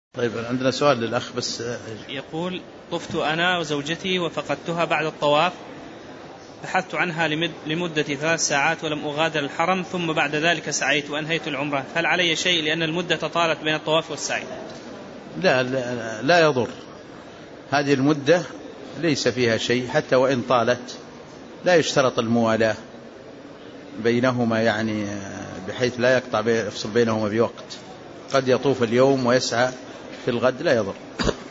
طيب عندنا سؤال للأخ بس. يقول: طفت أنا وزوجتي وفقدتها بعد الطواف، بحثت عنها لمدة 3 ساعات ولم أغادر الحرم، ثم بعد ذلك سعيت وأنهيت العمرة، هل علي شيء لأن المدة طالت بين الطواف والسعي؟ لا يضر، هذه المدة ليس فيها شيء حتى وإن طالت، لا يشترط الموالاة بينهما، يعني بحيث لا يفصل بينهما بوقت، قد يطوف اليوم ويسعى في الغد، لا يضر.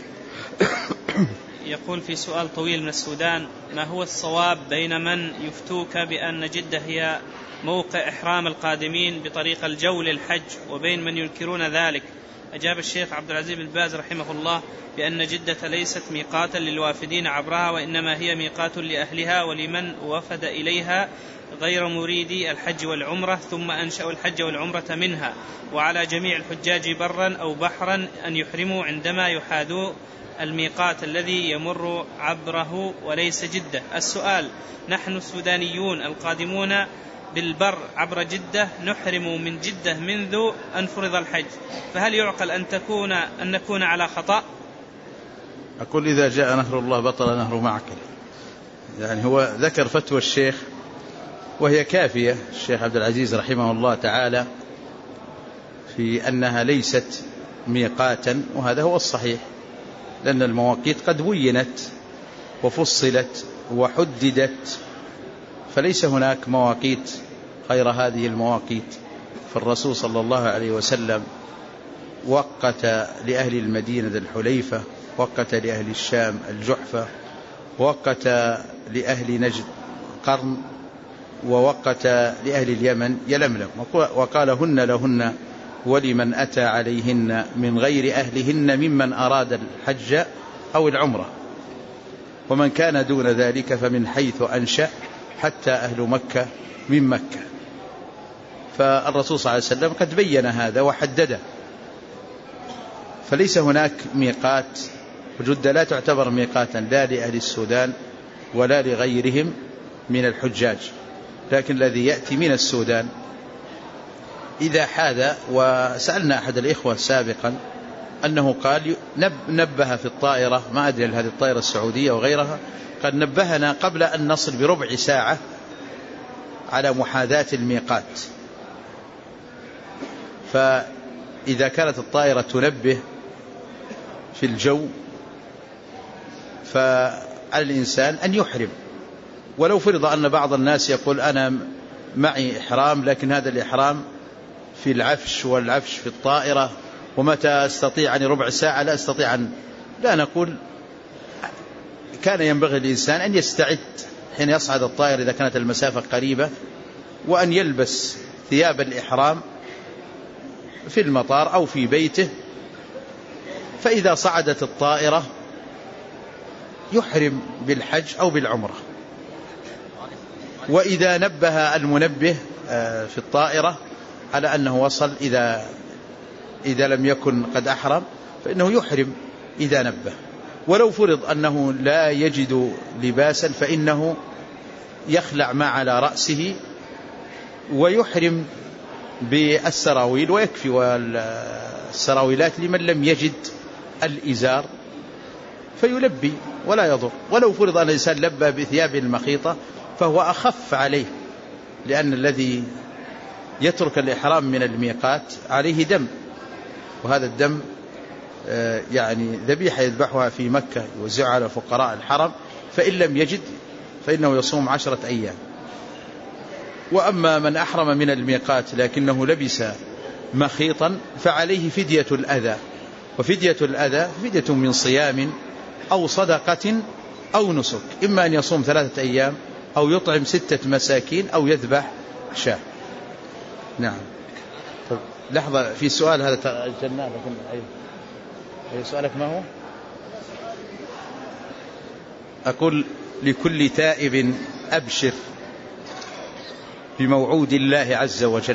يقول في سؤال طويل من السودان: ما هو الصواب بين من يفتوك بأن جدة هي موقع إحرام القادمين بطريق الجو للحج وبين من ينكرون ذلك؟ أجاب الشيخ عبد العزيز بن باز رحمه الله بأن جدة ليست ميقاتا للوافدين عبرها، وإنما هي ميقات لأهلها ولمن وفد إليها غير مريدي الحج والعمرة، ثم أنشأوا الحج والعمرة منها، وعلى جميع الحجاج برا أو بحرا أن يحرموا عندما يحاذوا الميقات الذي يمر عبره وليس جدة. السؤال: نحن السودانيون القادمون بالبر عبر جدة نحرم من جدة منذ أن فرض الحج، فهل يعقل أن نكون على خطأ؟ أقول: إذا جاء نهر الله بطل نهر معكل. يعني هو ذكر فتوى الشيخ وهي كافية، الشيخ عبد العزيز رحمه الله تعالى، في أنها ليست ميقاتا، وهذا هو الصحيح، لأن المواقيت قد بينت وفصلت وحددت، فليس هناك مواقيت غير هذه المواقيت. فالرسول صلى الله عليه وسلم وقت لأهل المدينة ذي الحليفة، وقت لأهل الشام الجحفة، وقت لأهل نجد قرن، ووقت لأهل اليمن يلملم، وقال: هن لهن ولمن أتى عليهن من غير أهلهن ممن أراد الحج أو العمرة، ومن كان دون ذلك فمن حيث أنشأ حتى أهل مكة من مكة. فالرسول صلى الله عليه وسلم قد بين هذا وحدده، فليس هناك ميقات، وجدة لا تعتبر ميقاتا لا لأهل السودان ولا لغيرهم من الحجاج، لكن الذي يأتي من السودان إذا حاذ. وسألنا أحد الإخوة سابقا أنه قال نبه في الطائرة، ما أدري هل هذه الطائرة السعودية وغيرها، قد نبهنا قبل أن نصل بربع ساعة على محاذاة الميقات. فإذا كانت الطائرة تنبه في الجو فعلى الإنسان أن يحرم، ولو فرض أن بعض الناس يقول: أنا معي إحرام لكن هذا الإحرام في العفش، والعفش في الطائرة، ومتى أستطيع أن ربع ساعة لا أستطيع لا نقول. كان ينبغي الإنسان أن يستعد حين يصعد الطائرة إذا كانت المسافة قريبة، وأن يلبس ثياب الإحرام في المطار أو في بيته، فإذا صعدت الطائرة يحرم بالحج أو بالعمرة. وإذا نبه المنبه في الطائرة على أنه وصل، إذا لم يكن قد أحرم فإنه يحرم إذا نبه. ولو فرض أنه لا يجد لباسا فإنه يخلع ما على رأسه ويحرم بالسراويل ويكفي، والسراويلات لمن لم يجد الإزار فيلبي ولا يضر. ولو فرض أن الإنسان لبى بثياب المخيطة فهو أخف عليه، لأن الذي يترك الإحرام من الميقات عليه دم، وهذا الدم يعني ذبيحة يذبحها في مكة يوزعها على فقراء الحرم، فإن لم يجد فإنه يصوم 10 أيام. وأما من أحرم من الميقات لكنه لبس مخيطا فعليه فدية الأذى، وفدية الأذى فدية من صيام أو صدقة أو نسك، إما أن يصوم 3 أيام أو يطعم 6 مساكين أو يذبح شاة. نعم. طب لحظة، في سؤال هذا أجلناه، لكن سؤالك ما هو؟ أقول: لكل تائب أبشر بموعود الله عز وجل.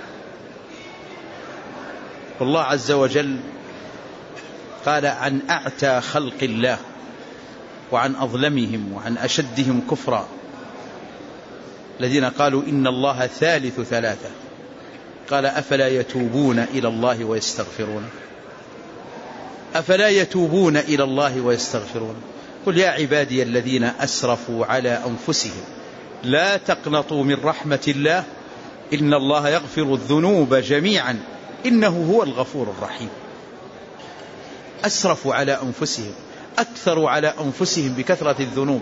والله عز وجل قال عن أعتى خلق الله وعن أظلمهم وعن أشدهم كفرا الذين قالوا إن الله ثالث ثلاثة، قال: أفلا يتوبون إلى الله ويستغفرون. أفلا يتوبون إلى الله ويستغفرون. قل يا عبادي الذين أسرفوا على أنفسهم لا تقنطوا من رحمة الله إن الله يغفر الذنوب جميعا إنه هو الغفور الرحيم. أسرفوا على أنفسهم، أكثروا على أنفسهم بكثرة الذنوب،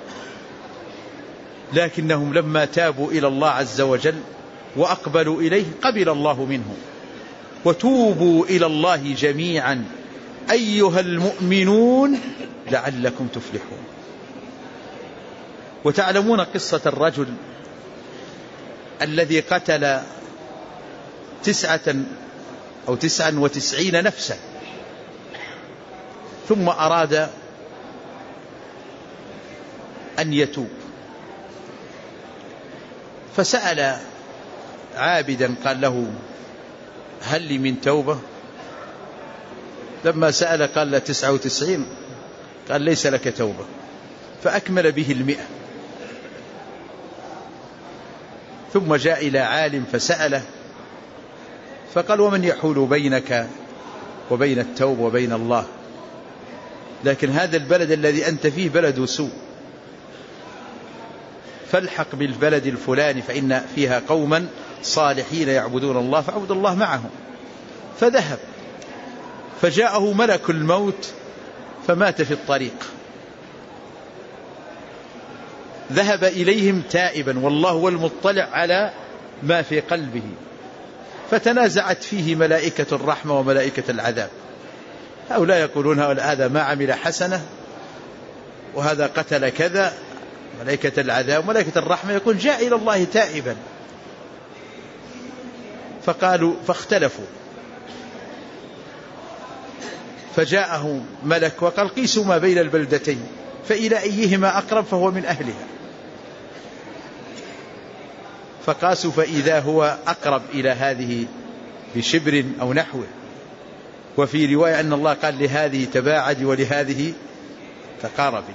لكنهم لما تابوا إلى الله عز وجل وأقبلوا إليه قبل الله منهم. وتوبوا إلى الله جميعا أيها المؤمنون لعلكم تفلحون. وتعلمون قصة الرجل الذي قتل 99 نفسا ثم أراد أن يتوب، فسأل عابدا قال له هل لي من توبة؟ لما سأل قال له 99، قال ليس لك توبة، فأكمل به 100. ثم جاء إلى عالم فسأله فقال ومن يحول بينك وبين التوبة وبين الله؟ لكن هذا البلد الذي أنت فيه بلد سوء، فالحق بالبلد الفلاني فإن فيها قوما صالحين يعبدون الله فاعبد الله معهم. فذهب فجاءه ملك الموت فمات في الطريق. ذهب إليهم تائبا والله هو المطلع على ما في قلبه، فتنازعت فيه ملائكة الرحمة وملائكة العذاب. هؤلاء يقولون هذا ما عمل حسنة وهذا قتل كذا، ملائكة العذاب وملائكة الرحمة يقول جاء إلى الله تائبا. فاختلفوا، فجاءه ملك وقال قيسوا ما بين البلدتين فإلى أيهما أقرب فهو من أهلها. فقاسوا فإذا هو أقرب إلى هذه بشبر أو نحوه. وفي رواية أن الله قال لهذه تباعد ولهذه تقاربي.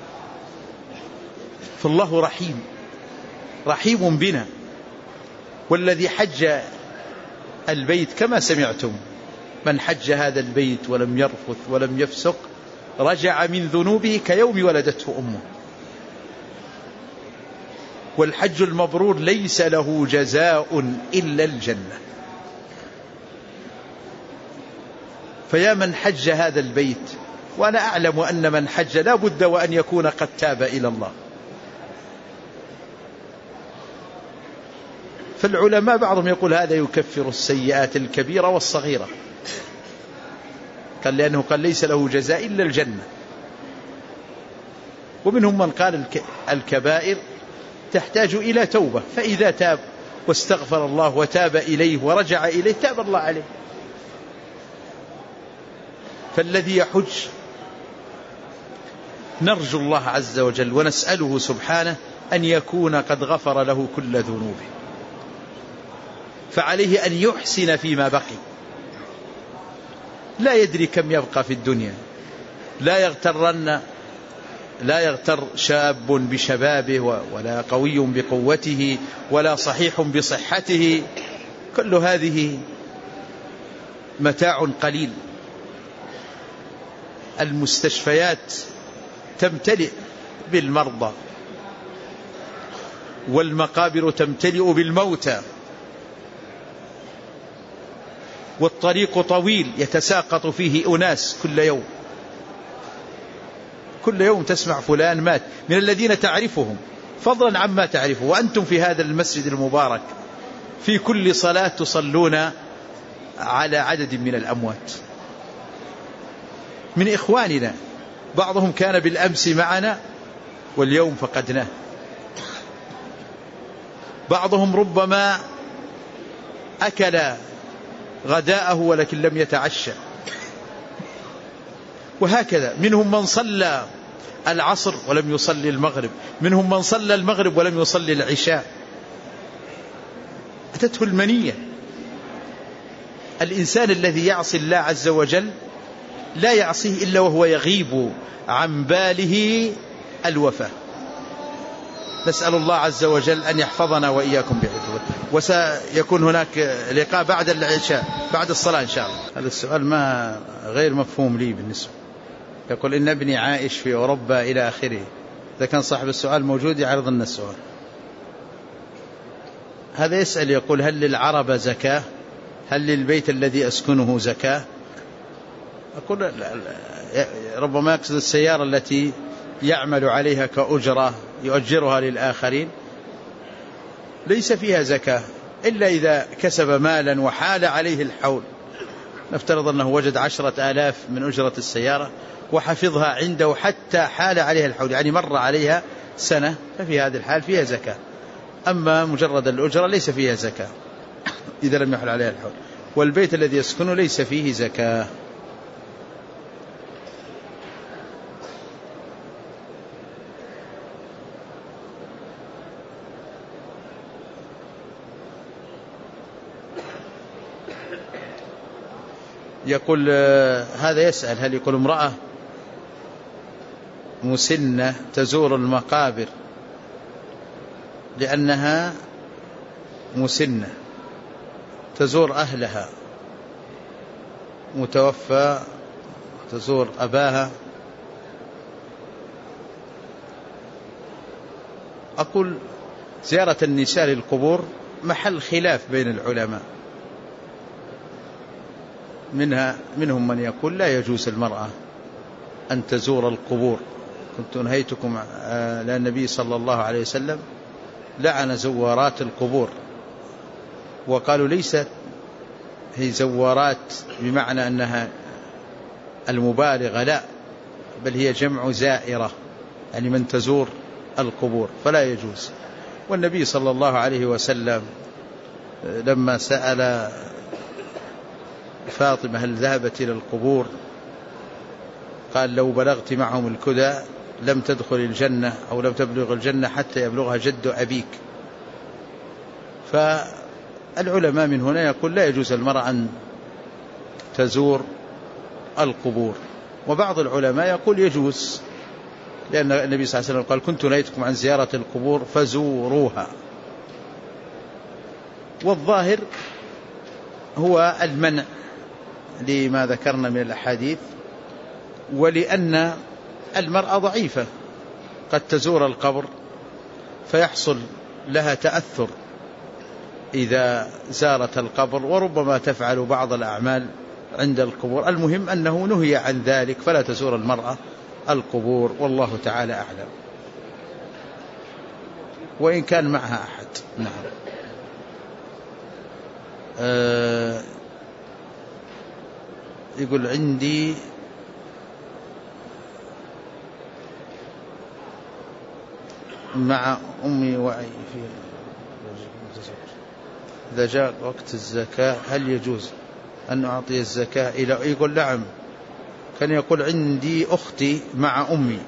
فالله رحيم بنا. والذي حج البيت كما سمعتم من حج هذا البيت ولم يرفث ولم يفسق رجع من ذنوبه كيوم ولدته أمه. والحج المبرور ليس له جزاء إلا الجنة. فيا من حج هذا البيت، وأنا أعلم أن من حج لا بد وأن يكون قد تاب إلى الله. فالعلماء بعضهم يقول هذا يكفر السيئات الكبيرة والصغيرة، قال لأنه قال ليس له جزاء إلا الجنة. ومنهم من قال الكبائر تحتاج إلى توبة، فإذا تاب واستغفر الله وتاب إليه ورجع إليه تاب الله عليه. فالذي يحج نرجو الله عز وجل ونسأله سبحانه أن يكون قد غفر له كل ذنوبه، فعليه أن يحسن فيما بقي. لا يدري كم يبقى في الدنيا، لا يغتر شاب بشبابه ولا قوي بقوته ولا صحيح بصحته، كل هذه متاع قليل. المستشفيات تمتلئ بالمرضى والمقابر تمتلئ بالموتى، والطريق طويل يتساقط فيه أناس كل يوم تسمع فلان مات من الذين تعرفهم، فضلا عما تعرفه. وأنتم في هذا المسجد المبارك في كل صلاة تصلون على عدد من الأموات من إخواننا، بعضهم كان بالأمس معنا واليوم فقدناه، بعضهم ربما أكل غداءه ولكن لم يتعشى، وهكذا. منهم من صلى العصر ولم يصلي المغرب، منهم من صلى المغرب ولم يصلي العشاء، أتته المنية. الإنسان الذي يعصي الله عز وجل لا يعصيه إلا وهو يغيب عن باله الوفاة. نسأل الله عز وجل أن يحفظنا وإياكم بحفظه. وسيكون هناك لقاء بعد العشاء بعد الصلاة إن شاء الله. هذا السؤال ما غير مفهوم لي بالنسبة. يقول إن ابني عائش في أوروبا إلى آخره. إذا كان صاحب السؤال موجود يعرض لنا السؤال. هذا يسأل يقول هل للعرب زكاة؟ هل للبيت الذي أسكنه زكاة؟ أقول ربما يقصد السيارة التي يعمل عليها كأجرة يؤجرها للآخرين، ليس فيها زكاة إلا إذا كسب مالا وحال عليه الحول. نفترض أنه وجد 10,000 من أجرة السيارة وحفظها عنده حتى حال عليها الحول، يعني مر عليها سنة، ففي هذه الحال فيها زكاة. أما مجرد الأجرة ليس فيها زكاة إذا لم يحل عليها الحول. والبيت الذي يسكنه ليس فيه زكاة. يقول هذا يسأل هل يقول امرأة مسنة تزور المقابر لأنها مسنة، تزور أهلها متوفى، تزور أباها. أقول زيارة النساء للقبور محل خلاف بين العلماء، منهم من يقول لا يجوز المرأة أن تزور القبور. كنت نهيتكم لأن النبي صلى الله عليه وسلم لعن زوارات القبور، وقالوا ليست هي زوارات بمعنى أنها المبالغة، لا، بل هي جمع زائرة، يعني من تزور القبور، فلا يجوز. والنبي صلى الله عليه وسلم لما سأل فاطمة هل ذهبت إلى القبور قال لو بلغت معهم الكدى لم تدخل الجنة أو لم تبلغ الجنة حتى يبلغها جد أبيك. فالعلماء من هنا يقول لا يجوز المرأة أن تزور القبور، وبعض العلماء يقول يجوز، لأن النبي صلى الله عليه وسلم قال كنت نهيتكم عن زيارة القبور فزوروها. والظاهر هو المنع لما ذكرنا من الأحاديث، ولأن المرأة ضعيفة قد تزور القبر فيحصل لها تأثر إذا زارت القبر، وربما تفعل بعض الأعمال عند القبور. المهم أنه نهي عن ذلك، فلا تزور المرأة القبور، والله تعالى أعلم، وإن كان معها أحد. نعم. يقول عندي مع أمي وعي في إذا جاء وقت الزكاة هل يجوز أن أعطي الزكاة إلى؟ يقول نعم. كان يقول عندي أختي مع أمي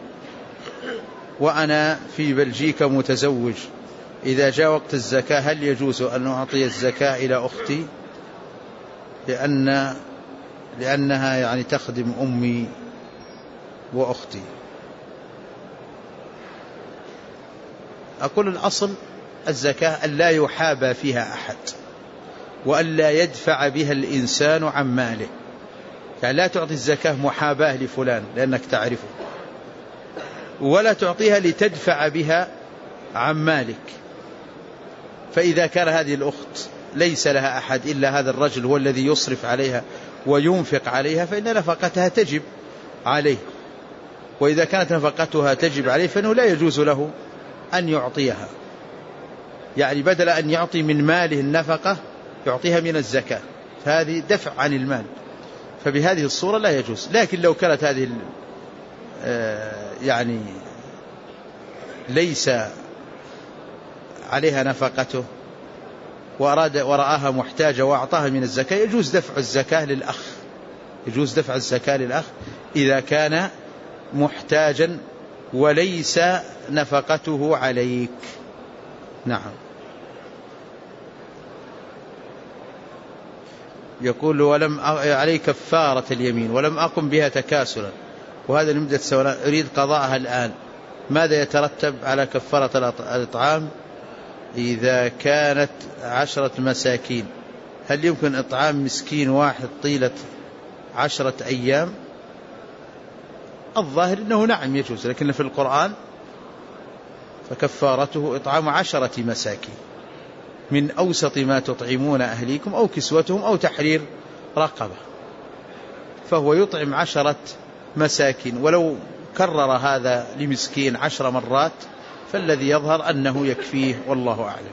وأنا في بلجيكا متزوج، إذا جاء وقت الزكاة هل يجوز أن أعطي الزكاة إلى أختي لأنها يعني تخدم أمي وأختي؟ أقول الأصل الزكاة أن لا يحابى فيها أحد، وأن لا يدفع بها الإنسان عن ماله. يعني لا تعطي الزكاة محاباة لفلان لأنك تعرفه، ولا تعطيها لتدفع بها عن مالك. فإذا كان هذه الأخت ليس لها أحد إلا هذا الرجل هو الذي يصرف عليها وينفق عليها، فإن نفقتها تجب عليه. وإذا كانت نفقتها تجب عليه فإنه لا يجوز له أن يعطيها، يعني بدل أن يعطي من ماله النفقة يعطيها من الزكاة، فهذه دفع عن المال، فبهذه الصورة لا يجوز. لكن لو كانت هذه يعني ليس عليها نفقته ورآها محتاجة وأعطاها من الزكاة، يجوز دفع الزكاة للأخ، يجوز دفع الزكاة للأخ إذا كان محتاجا وليس نفقته عليك. نعم. يقول ولم علي كفارة اليمين ولم أقم بها تكاسلا، وهذا لمدة سنوات، أريد قضاءها الآن، ماذا يترتب على كفارة الإطعام إذا كانت 10 مساكين؟ هل يمكن إطعام مسكين واحد طيلة 10 أيام؟ الظاهر أنه نعم يجوز، لكن في القرآن فكفارته إطعام 10 مساكين من أوسط ما تطعمون أهليكم أو كسوتهم أو تحرير رقبة، فهو يطعم 10 مساكين، ولو كرر هذا لمسكين 10 مرات فالذي يظهر أنه يكفيه والله أعلم.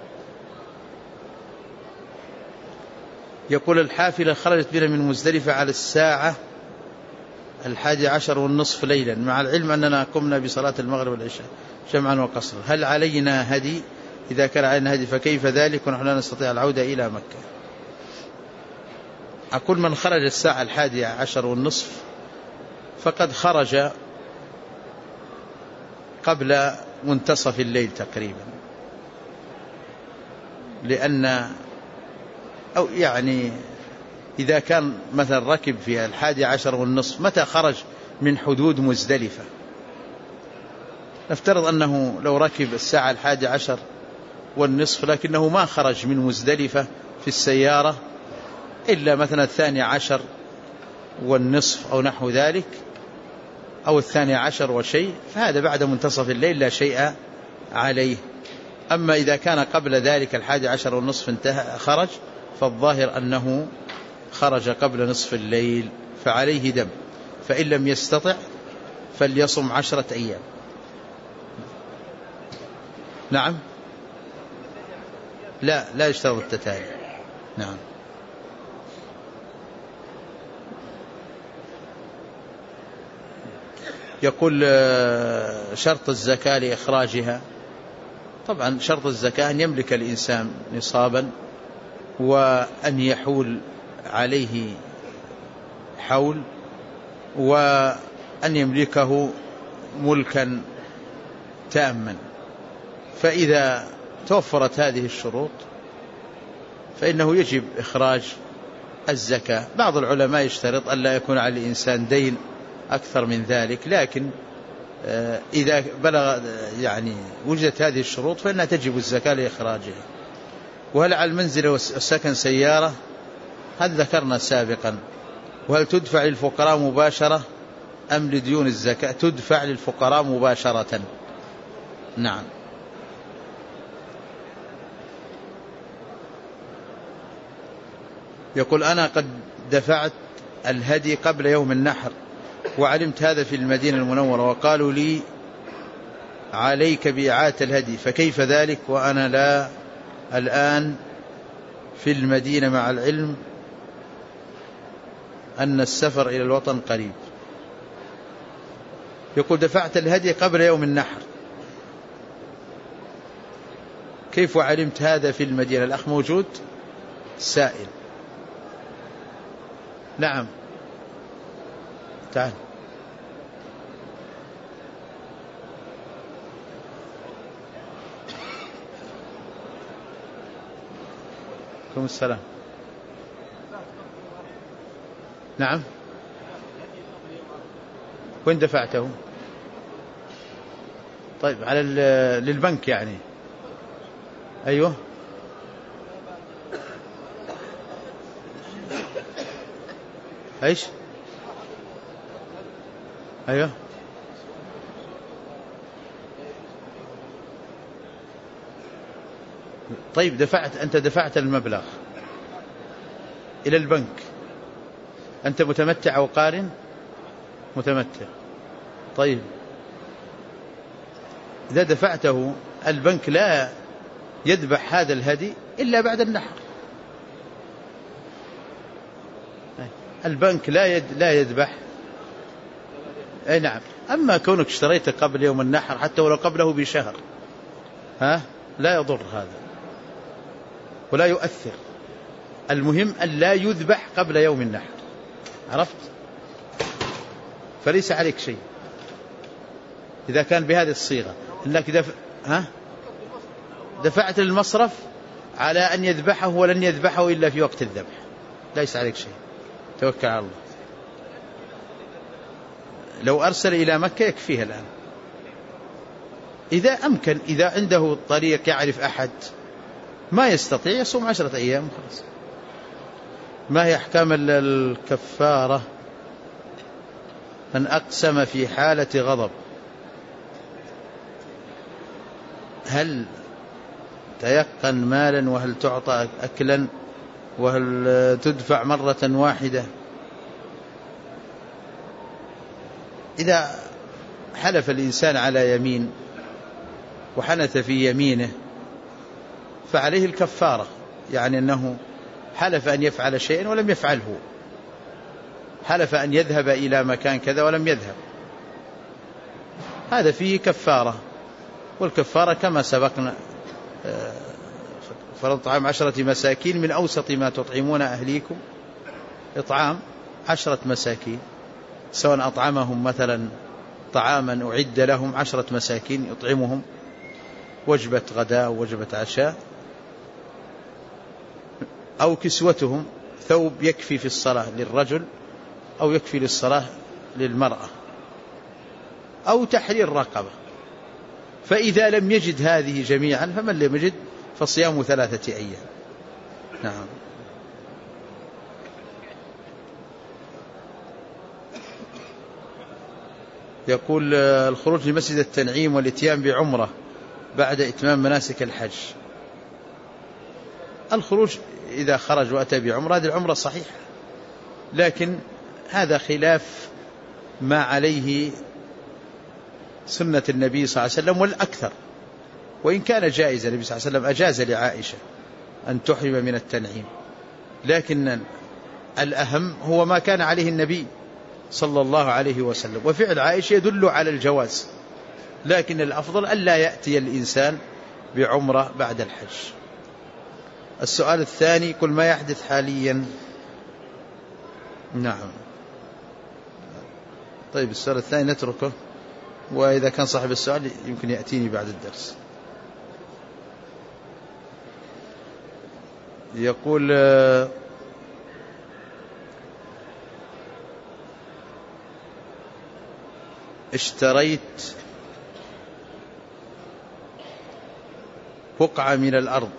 يقول الحافلة خرجت بنا من مزدلفة على الساعة 11:30 ليلا، مع العلم أننا قمنا بصلاة المغرب والعشاء جمعا وقصرا، هل علينا هدي؟ إذا كان علينا هدي فكيف ذلك ونحن لا نستطيع العودة إلى مكة؟ أقول من خرج الساعة 11:30 فقد خرج قبل منتصف الليل تقريبا، لأن أو يعني إذا كان مثلا ركب في 11:30 متى خرج من حدود مزدلفة؟ نفترض أنه لو ركب الساعة 11:30 لكنه ما خرج من مزدلفة في السيارة إلا مثلا 12:30 أو نحو ذلك أو 12 وشيء، فهذا بعد منتصف الليل لا شيء عليه. أما إذا كان قبل ذلك 11:30 انتهى خرج، فالظاهر أنه خرج قبل نصف الليل فعليه دم، فإن لم يستطع فليصم 10 أيام. نعم، لا يشترط التتالي. نعم. يقول شرط الزكاة لإخراجها، طبعا شرط الزكاة أن يملك الإنسان نصابا وأن يحول عليه حول وأن يملكه ملكا تاما، فإذا توفرت هذه الشروط فإنه يجب إخراج الزكاة. بعض العلماء يشترط أن لا يكون على الإنسان دين أكثر من ذلك، لكن إذا بلغ يعني وجدت هذه الشروط فإنها تجب الزكاة لإخراجها. وهل على المنزل والسكن سيارة؟ هذا ذكرنا سابقا. وهل تدفع للفقراء مباشرة أم لديون الزكاة؟ تدفع للفقراء مباشرة. نعم. يقول أنا قد دفعت الهدي قبل يوم النحر وعلمت هذا في المدينة المنورة وقالوا لي عليك بإعادة الهدي، فكيف ذلك وأنا لا الآن في المدينة مع العلم أن السفر إلى الوطن قريب؟ يقول دفعت الهدي قبل يوم النحر، كيف علمت هذا في المدينة؟ الأخ موجود سائل. نعم تعال. عليكم السلام. نعم. وين دفعته؟ طيب على للبنك يعني. أيوه. ايش؟ ايوه. طيب انت دفعت المبلغ الى البنك، انت متمتع او قارن؟ متمتع. طيب اذا دفعته البنك لا يذبح هذا الهدي الا بعد النحر. البنك لا يذبح. اي نعم. اما كونك اشتريته قبل يوم النحر حتى ولو قبله بشهر لا يضر هذا ولا يؤثر. المهم أن لا يذبح قبل يوم النحر، عرفت؟ فليس عليك شيء إذا كان بهذه الصيغة، إنك دفعت للمصرف على أن يذبحه ولن يذبحه إلا في وقت الذبح، ليس عليك شيء، توكل على الله. لو أرسل إلى مكة يكفيه الآن. إذا أمكن، إذا عنده طريق يعرف أحد ما يستطيع يصوم 10 أيام خلاص. ما هي أحكام الكفارة؟ من أقسم في حالة غضب هل تيقن مالا وهل تعطى أكلا وهل تدفع مرة واحدة؟ إذا حلف الإنسان على يمين وحنث في يمينه فعليه الكفارة، يعني أنه حلف أن يفعل شيئا ولم يفعله، حلف أن يذهب إلى مكان كذا ولم يذهب، هذا فيه كفارة. والكفارة كما سبقنا فرض طعام 10 مساكين من أوسط ما تطعمون أهليكم، إطعام 10 مساكين، سواء أطعمهم مثلا طعاما أعد لهم 10 مساكين يطعمهم وجبة غداء ووجبة عشاء، أو كسوتهم ثوب يكفي في الصلاة للرجل أو يكفي للصلاة للمرأة، أو تحرير رقبة. فإذا لم يجد هذه جميعا فمن لم يجد فصيام 3 أيام. نعم. يقول الخروج لمسجد التنعيم والاتيان بعمرة بعد إتمام مناسك الحج. الخروج إذا خرج وأتى بعمرة هذه العمرة صحيحة، لكن هذا خلاف ما عليه سنة النبي صلى الله عليه وسلم والأكثر، وإن كان جائزا. النبي صلى الله عليه وسلم أجاز لعائشة أن تحرم من التنعيم، لكن الأهم هو ما كان عليه النبي صلى الله عليه وسلم، وفعل عائشة يدل على الجواز، لكن الأفضل ألا يأتي الإنسان بعمرة بعد الحج. السؤال الثاني: كل ما يحدث حاليا. نعم. طيب السؤال الثاني نتركه، وإذا كان صاحب السؤال يمكن يأتيني بعد الدرس. يقول اشتريت بقعة من الأرض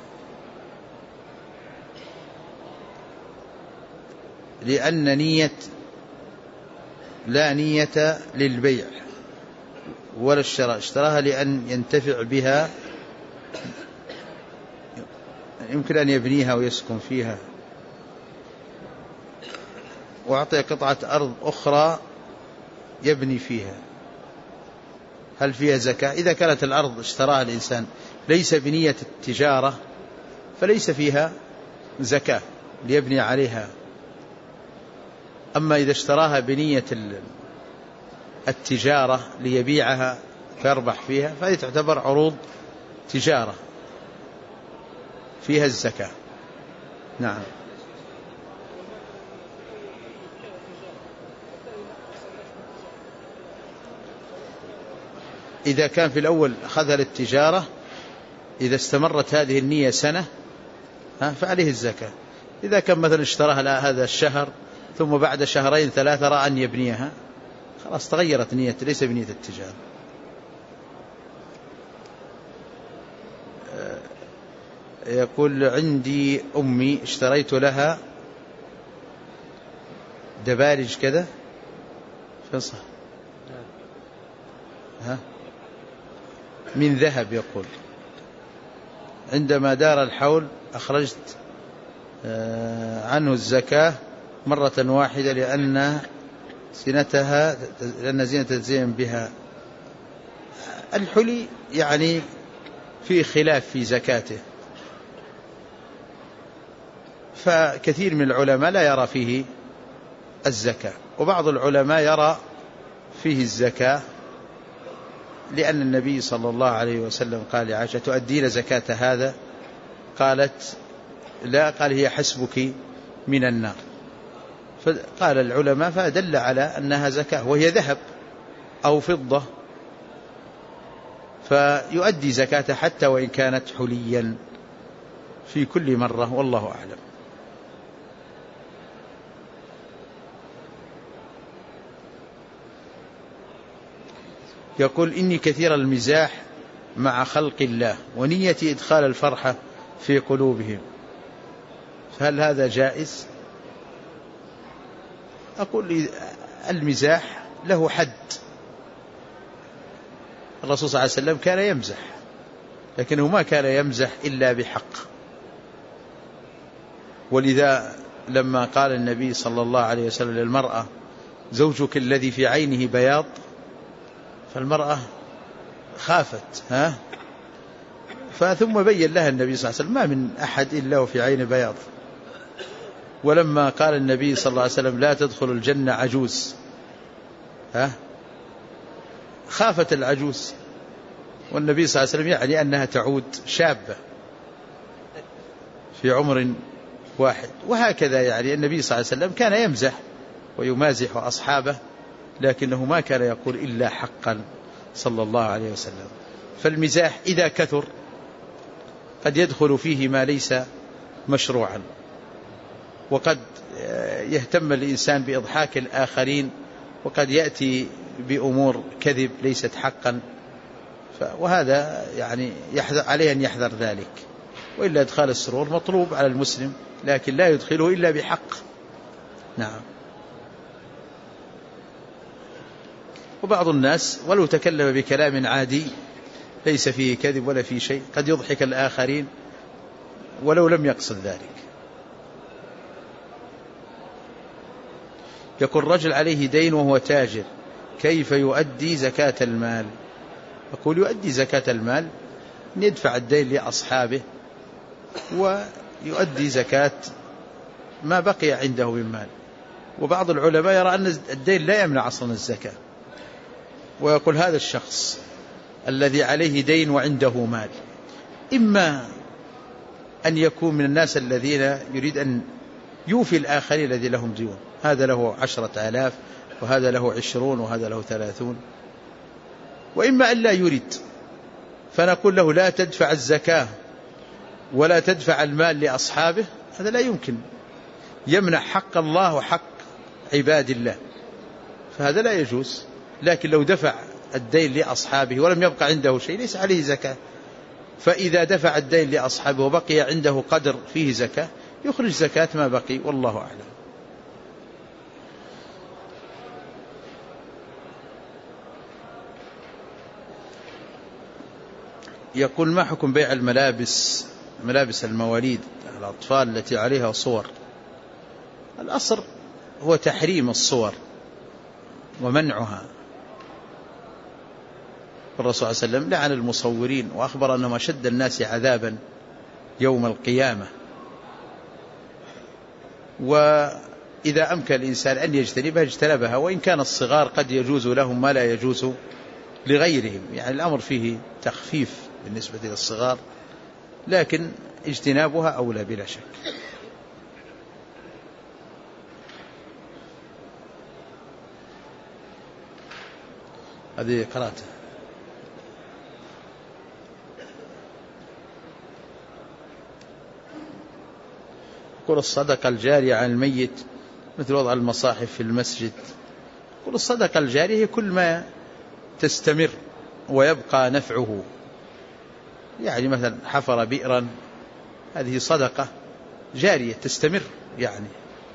لأن لا نية للبيع ولا الشراء، اشتراها لأن ينتفع بها، يمكن أن يبنيها ويسكن فيها، وأعطي قطعة أرض أخرى يبني فيها، هل فيها زكاة؟ إذا كانت الأرض اشتراها الإنسان ليس بنية التجارة فليس فيها زكاة ليبني عليها. أما إذا اشتراها بنية التجارة ليبيعها فيربح فيها فهذه تعتبر عروض تجارة فيها الزكاة. نعم. إذا كان في الأول أخذها للتجارة، إذا استمرت هذه النية سنة فعليه الزكاة. إذا كان مثلا اشتراها هذا الشهر ثم بعد 2 3 رأى أن يبنيها، خلاص تغيرت نيته، ليس بنية التجارة. يقول عندي أمي اشتريت لها دبارج كذا فصح من ذهب، يقول عندما دار الحول أخرجت عنه الزكاة مرة واحدة لأن زينة تزين بها. الحلي يعني في خلاف في زكاته، فكثير من العلماء لا يرى فيه الزكاة، وبعض العلماء يرى فيه الزكاة، لأن النبي صلى الله عليه وسلم قال لعائشة تؤدين زكاة هذا؟ قالت لا، قال هي حسبك من النار. فقال العلماء فدل على أنها زكاة، وهي ذهب أو فضة، فيؤدي زكاة حتى وإن كانت حليا في كل مرة، والله أعلم. يقول إني كثير المزاح مع خلق الله ونيتي إدخال الفرحة في قلوبهم، فهل هذا جائز؟ أقول المزاح له حد. الرسول صلى الله عليه وسلم كان يمزح، لكنه ما كان يمزح إلا بحق. ولذا لما قال النبي صلى الله عليه وسلم للمرأة زوجك الذي في عينه بياض، فالمرأة خافت ثم بين لها النبي صلى الله عليه وسلم ما من أحد إلا وفي عينه بياض. ولما قال النبي صلى الله عليه وسلم لا تدخل الجنة عجوز، خافت العجوز، والنبي صلى الله عليه وسلم يعني أنها تعود شابة في عمر واحد. وهكذا يعني النبي صلى الله عليه وسلم كان يمزح ويمازح أصحابه، لكنه ما كان يقول إلا حقا صلى الله عليه وسلم. فالمزاح إذا كثر قد يدخل فيه ما ليس مشروعا، وقد يهتم الإنسان بإضحاك الآخرين، وقد يأتي بأمور كذب ليست حقا، وهذا يعني عليه أن يحذر ذلك. وإلا إدخال السرور مطلوب على المسلم، لكن لا يدخله إلا بحق. نعم. وبعض الناس ولو تكلم بكلام عادي ليس فيه كذب ولا فيه شيء قد يضحك الآخرين ولو لم يقصد ذلك. يقول رجل عليه دين وهو تاجر، كيف يؤدي زكاة المال؟ يقول يؤدي زكاة المال أن يدفع الدين لأصحابه، ويؤدي زكاة ما بقي عنده من مال. وبعض العلماء يرى أن الدين لا يمنع أصلا الزكاة، ويقول هذا الشخص الذي عليه دين وعنده مال إما أن يكون من الناس الذين يريد أن يوفي الآخرين الذي لهم ديون، هذا له 10,000 وهذا له 20 وهذا له 30، وإما أن لا يريد، فنقول له لا تدفع الزكاة ولا تدفع المال لأصحابه، هذا لا يمكن، يمنع حق الله وحق عباد الله، فهذا لا يجوز. لكن لو دفع الدين لأصحابه ولم يبقى عنده شيء ليس عليه زكاة. فإذا دفع الدين لأصحابه وبقي عنده قدر فيه زكاة يخرج زكاة ما بقي، والله أعلم. يقول ما حكم بيع ملابس المواليد الأطفال التي عليها صور؟ الأصل هو تحريم الصور ومنعها. الرسول صلى الله عليه وسلم لعن المصورين وأخبر أنهم أشد الناس عذابا يوم القيامة. وإذا أمكن الإنسان أن يجتنبها اجتنبها، وإن كان الصغار قد يجوز لهم ما لا يجوز لغيرهم، يعني الأمر فيه تخفيف بالنسبة للصغار، لكن اجتنابها أولى بلا شك. هذه قراءته. يقول الصدقة الجارية عن الميت مثل وضع المصاحف في المسجد. يقول الصدقة الجارية هي كل ما تستمر ويبقى نفعه، يعني مثلا حفر بئرا، هذه صدقة جارية تستمر يعني.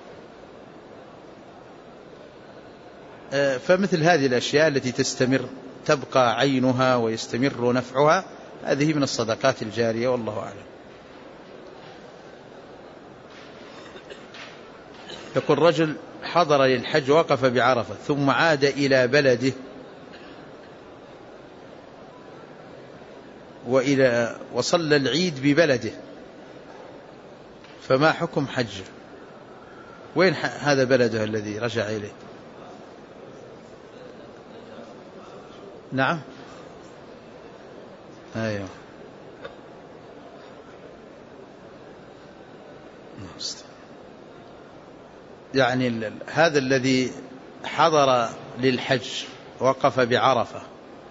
فمثل هذه الأشياء التي تستمر تبقى عينها ويستمر نفعها، هذه من الصدقات الجارية، والله أعلم. يقول رجل حضر للحج وقف بعرفة ثم عاد إلى بلده وصلى العيد ببلده، فما حكم حجه؟ وين هذا بلده الذي رجع إليه؟ نعم أيوه يعني هذا الذي حضر للحج وقف بعرفة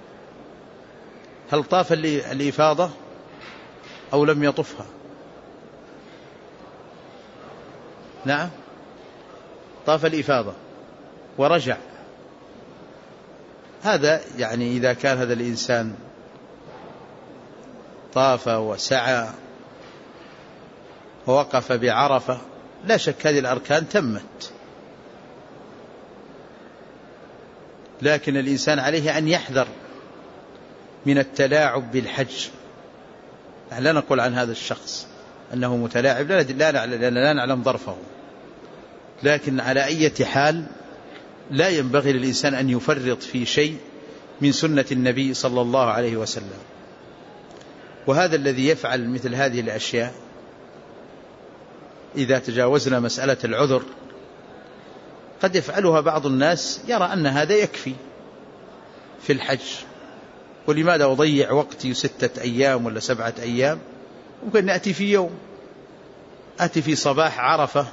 هل طاف الإفاضة أو لم يطفها؟ نعم طاف الإفاضة ورجع، هذا يعني إذا كان هذا الإنسان طاف وسعى ووقف بعرفة لا شك هذه الأركان تمت، لكن الإنسان عليه أن يحذر من التلاعب بالحج. لا نقول عن هذا الشخص أنه متلاعب، لا نعلم ظرفه، لكن على أي حال لا ينبغي للإنسان أن يفرط في شيء من سنة النبي صلى الله عليه وسلم. وهذا الذي يفعل مثل هذه الأشياء إذا تجاوزنا مسألة العذر قد يفعلها بعض الناس يرى أن هذا يكفي في الحج، ولماذا أضيع وقتي 6 أيام ولا 7 أيام؟ ممكن نأتي في يوم، أتي في صباح عرفة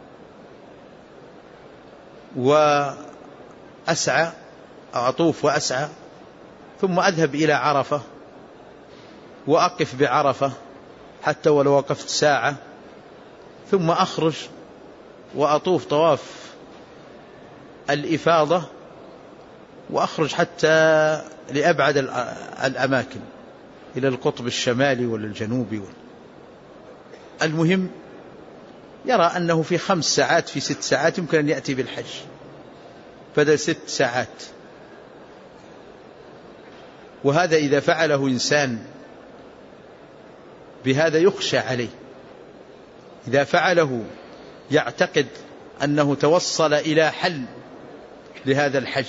وأسعى أو أطوف وأسعى، ثم أذهب إلى عرفة وأقف بعرفة حتى ولو وقفت ساعة، ثم أخرج وأطوف طواف الإفاضة وأخرج حتى لأبعد الأماكن إلى القطب الشمالي ولا الجنوبي. المهم يرى أنه في 5 ساعات في 6 ساعات يمكن أن يأتي بالحج بدل 6 ساعات. وهذا إذا فعله إنسان بهذا يخشى عليه، إذا فعله يعتقد أنه توصل إلى حل لهذا الحج،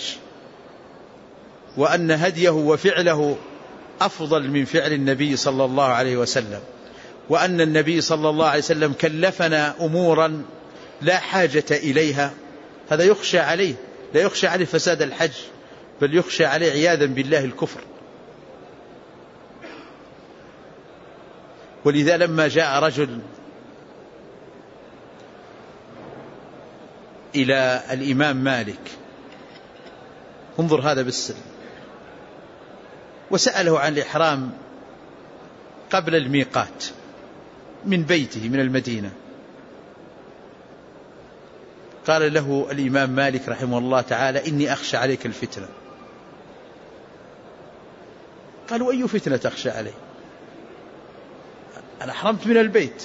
وأن هديه وفعله أفضل من فعل النبي صلى الله عليه وسلم، وأن النبي صلى الله عليه وسلم كلفنا أمورا لا حاجة إليها. هذا يخشى عليه، لا يخشى عليه فساد الحج، بل يخشى عليه عياذا بالله الكفر. ولذا لما جاء رجل إلى الإمام مالك، انظر هذا بالسر، وسأله عن الإحرام قبل الميقات من بيته من المدينة، قال له الإمام مالك رحمه الله تعالى: إني أخشى عليك الفتنة. قالوا: أي فتنة تخشى علي؟ أنا أحرمت من البيت.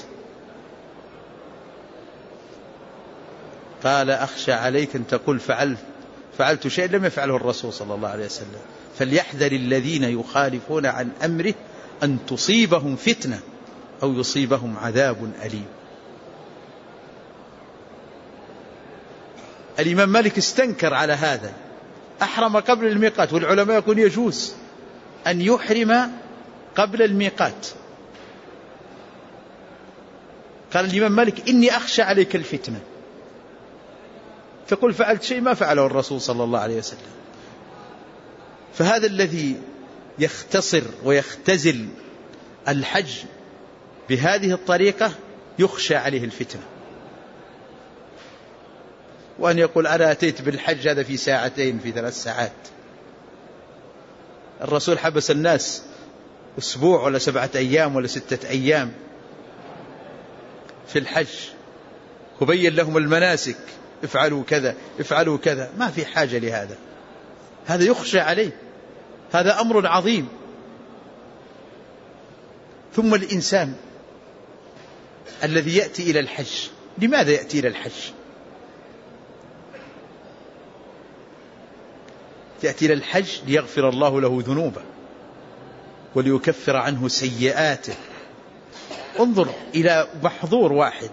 قال: أخشى عليك أن تقول فعلت شيء لم يفعله الرسول صلى الله عليه وسلم، فليحذر الذين يخالفون عن أمره أن تصيبهم فتنة أو يصيبهم عذاب أليم. الإمام مالك استنكر على هذا، أحرم قبل الميقات، والعلماء يقول يجوز أن يحرم قبل الميقات. قال الإمام مالك: إني أخشى عليك الفتنة، تقول فعلت شيء ما فعله الرسول صلى الله عليه وسلم. فهذا الذي يختصر ويختزل الحج بهذه الطريقة يخشى عليه الفتنة، وأن يقول أنا أتيت بالحج هذا في 2 ساعتين في 3 ساعات. الرسول حبس الناس أسبوع ولا 7 أيام ولا 6 أيام في الحج، وبين لهم المناسك، افعلوا كذا افعلوا كذا، ما في حاجة لهذا. هذا يخشى عليه، هذا أمر عظيم. ثم الإنسان الذي يأتي إلى الحج، لماذا يأتي إلى الحج؟ يأتي إلى الحج ليغفر الله له ذنوبه وليكفر عنه سيئاته. انظر إلى محظور واحد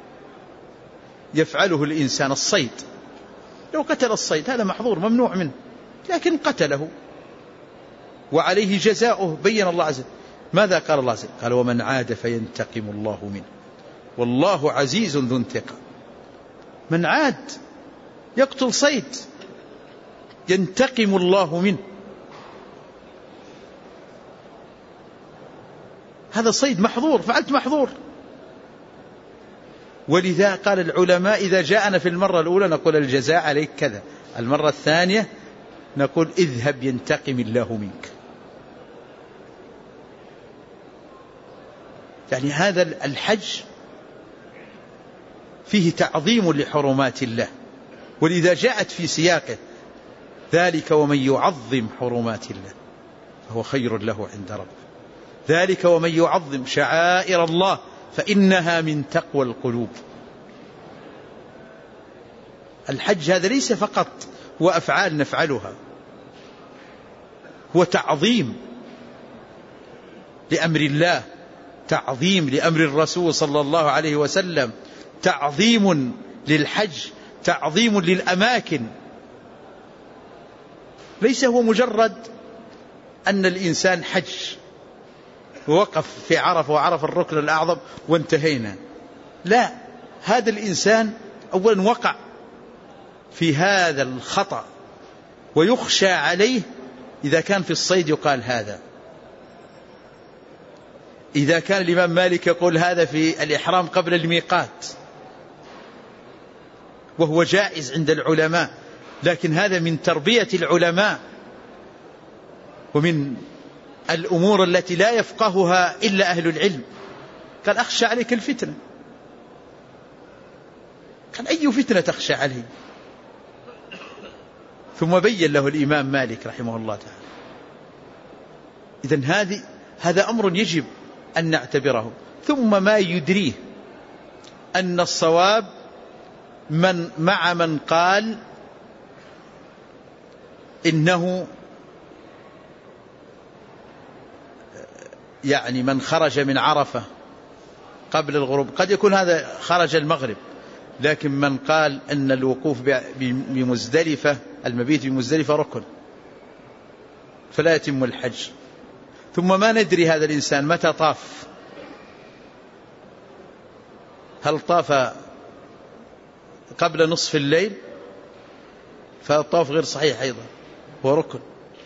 يفعله الإنسان، الصيد. لو قتل الصيد هذا محظور ممنوع منه، لكن قتله وعليه جزاؤه. بين الله عز وجل ماذا قال الله عز وجل؟ قال: ومن عاد فينتقم الله منه والله عزيز ذو انتقام. من عاد يقتل صيد ينتقم الله منه. هذا صيد محظور، فعلت محظور. ولذا قال العلماء: إذا جاءنا في المرة الأولى نقول الجزاء عليك كذا، المرة الثانية نقول اذهب ينتقم الله منك. يعني هذا الحج فيه تعظيم لحرمات الله، ولذا جاءت في سياقه ذلك ومن يعظم حرمات الله فهو خير له عند ربه. ذلك ومن يعظم شعائر الله فإنها من تقوى القلوب. الحج هذا ليس فقط وأفعال نفعلها، هو تعظيم لأمر الله، تعظيم لأمر الرسول صلى الله عليه وسلم، تعظيم للحج، تعظيم للأماكن. ليس هو مجرد أن الإنسان حج ووقف في عرفة وعرف الركن الأعظم وانتهينا، لا، هذا الإنسان أولا وقع في هذا الخطأ ويخشى عليه. إذا كان في الصيد يقال هذا، إذا كان الإمام مالك يقول هذا في الإحرام قبل الميقات وهو جائز عند العلماء، لكن هذا من تربية العلماء ومن الأمور التي لا يفقهها إلا أهل العلم. قال أخشى عليك الفتنة، قال أي فتنة تخشى عليه؟ ثم بين له الإمام مالك رحمه الله تعالى. إذن هذا أمر يجب أن نعتبره. ثم ما يدريه أن الصواب مع من قال إنه يعني من خرج من عرفة قبل الغروب، قد يكون هذا خرج المغرب، لكن من قال أن الوقوف بمزدلفة، المبيت بمزدلفة ركن فلا يتم الحج. ثم ما ندري هذا الإنسان متى طاف، هل طاف قبل نصف الليل فالطواف غير صحيح أيضا، هو ركن.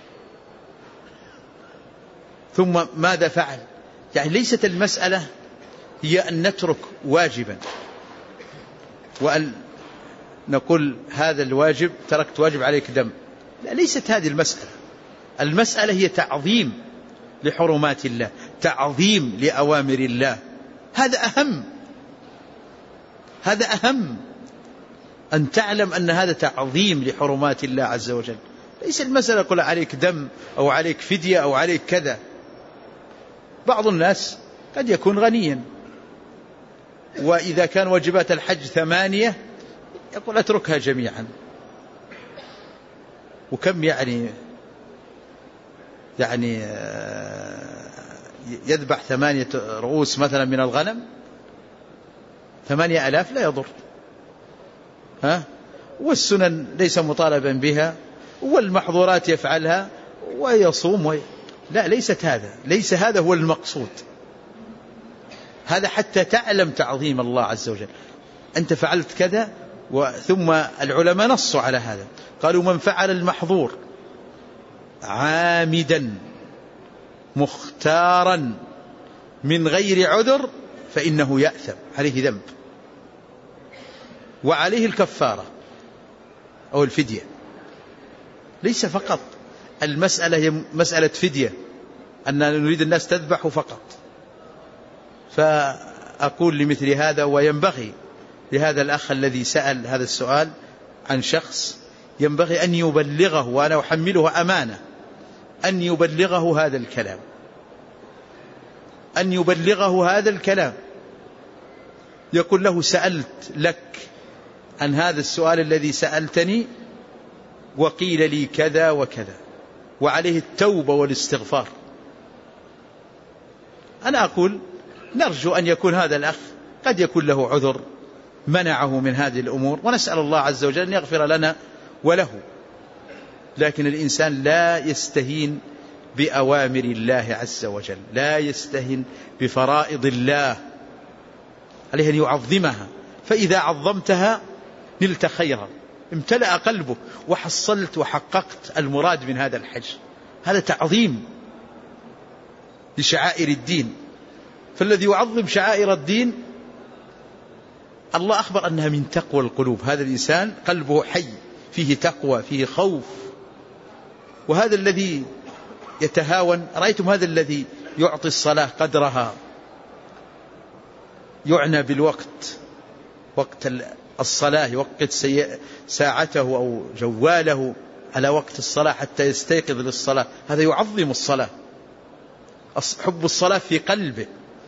ثم ماذا فعل؟ يعني ليست المسألة هي أن نترك واجبا وأن نقول هذا الواجب تركت واجب عليك دم، لا، ليست هذه المسألة. المسألة هي تعظيم لحرمات الله، تعظيم لأوامر الله. هذا أهم، هذا أهم، أن تعلم أن هذا تعظيم لحرمات الله عز وجل. ليس المسألة قل عليك دم أو عليك فدية أو عليك كذا. بعض الناس قد يكون غنيا، وإذا كان واجبات الحج 8 يقول أتركها جميعا. وكم يعني يذبح 8 رؤوس مثلا من الغنم، 8000 لا يضر، والسنن ليس مطالبا بها، والمحظورات يفعلها ويصوم لا، ليس هذا هو المقصود. هذا حتى تعلم تعظيم الله عز وجل، أنت فعلت كذا. ثم العلماء نصوا على هذا، قالوا من فعل المحظور عامدا مختارا من غير عذر فإنه يأثم، عليه ذنب وعليه الكفارة أو الفدية. ليس فقط المسألة هي مسألة فدية أننا نريد الناس تذبح فقط. فأقول لمثل هذا، وينبغي لهذا الأخ الذي سأل هذا السؤال عن شخص، ينبغي أن يبلغه، وأنا أحمله أمانة أن يبلغه هذا الكلام، أن يبلغه هذا الكلام. يقول له سألت لك عن هذا السؤال الذي سألتني وقيل لي كذا وكذا، وعليه التوبة والاستغفار. أنا أقول نرجو أن يكون هذا الأخ قد يكون له عذر منعه من هذه الأمور، ونسأل الله عز وجل أن يغفر لنا وله. لكن الإنسان لا يستهين بأوامر الله عز وجل، لا يستهين بفرائض الله، عليه أن يعظمها. فإذا عظمتها نلت خيرا، امتلأ قلبك وحصلت وحققت المراد من هذا الحج. هذا تعظيم لشعائر الدين. فالذي يعظم شعائر الدين الله أخبر أنها من تقوى القلوب. هذا الإنسان قلبه حي، فيه تقوى، فيه خوف. وهذا الذي يتهاون، رأيتم هذا الذي يعطي الصلاة قدرها، يعنى بالوقت، وقت الصلاة يوقت ساعته أو جواله على وقت الصلاة حتى يستيقظ للصلاة، هذا يعظم الصلاة، حب الصلاة في قلبه.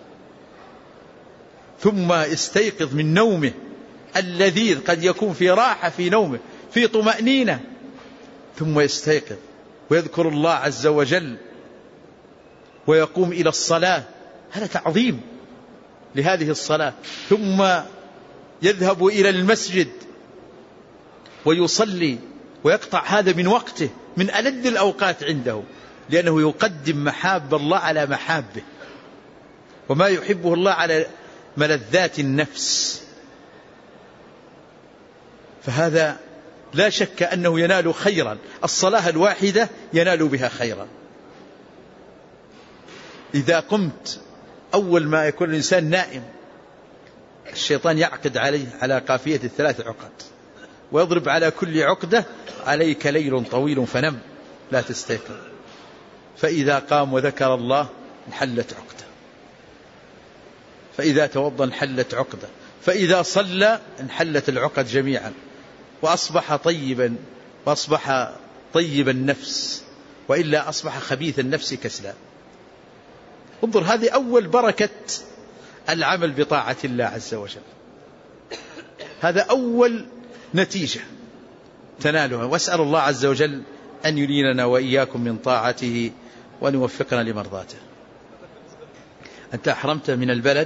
ثم يستيقظ من نومه اللذيذ، قد يكون في راحة في نومه في طمأنينة، ثم يستيقظ ويذكر الله عز وجل ويقوم إلى الصلاة، هذا تعظيم لهذه الصلاة. ثم يذهب إلى المسجد ويصلي ويقطع هذا من وقته، من ألذ الأوقات عنده، لأنه يقدم محاب الله على محابه، وما يحبه الله على ملذات النفس. فهذا لا شك أنه ينال خيرا، الصلاة الواحدة ينال بها خيرا. إذا قمت أول ما يكون الإنسان نائم، الشيطان يعقد عليه على قافية 3 عقد، ويضرب على كل عقدة: عليك ليل طويل فنم لا تستيقظ. فإذا قام وذكر الله انحلت عقدة، فإذا توضأ انحلت عقدة، فإذا صلى انحلت العقد جميعا، وأصبح طيبا، وأصبح طيب النفس، وإلا أصبح خبيث النفس كسلا. انظر، هذه أول بركة العمل بطاعة الله عز وجل، هذا أول نتيجة تنالها. واسأل الله عز وجل أن يريننا وإياكم من طاعته وأن يوفقنا لمرضاته. أنت أحرمت من البلد؟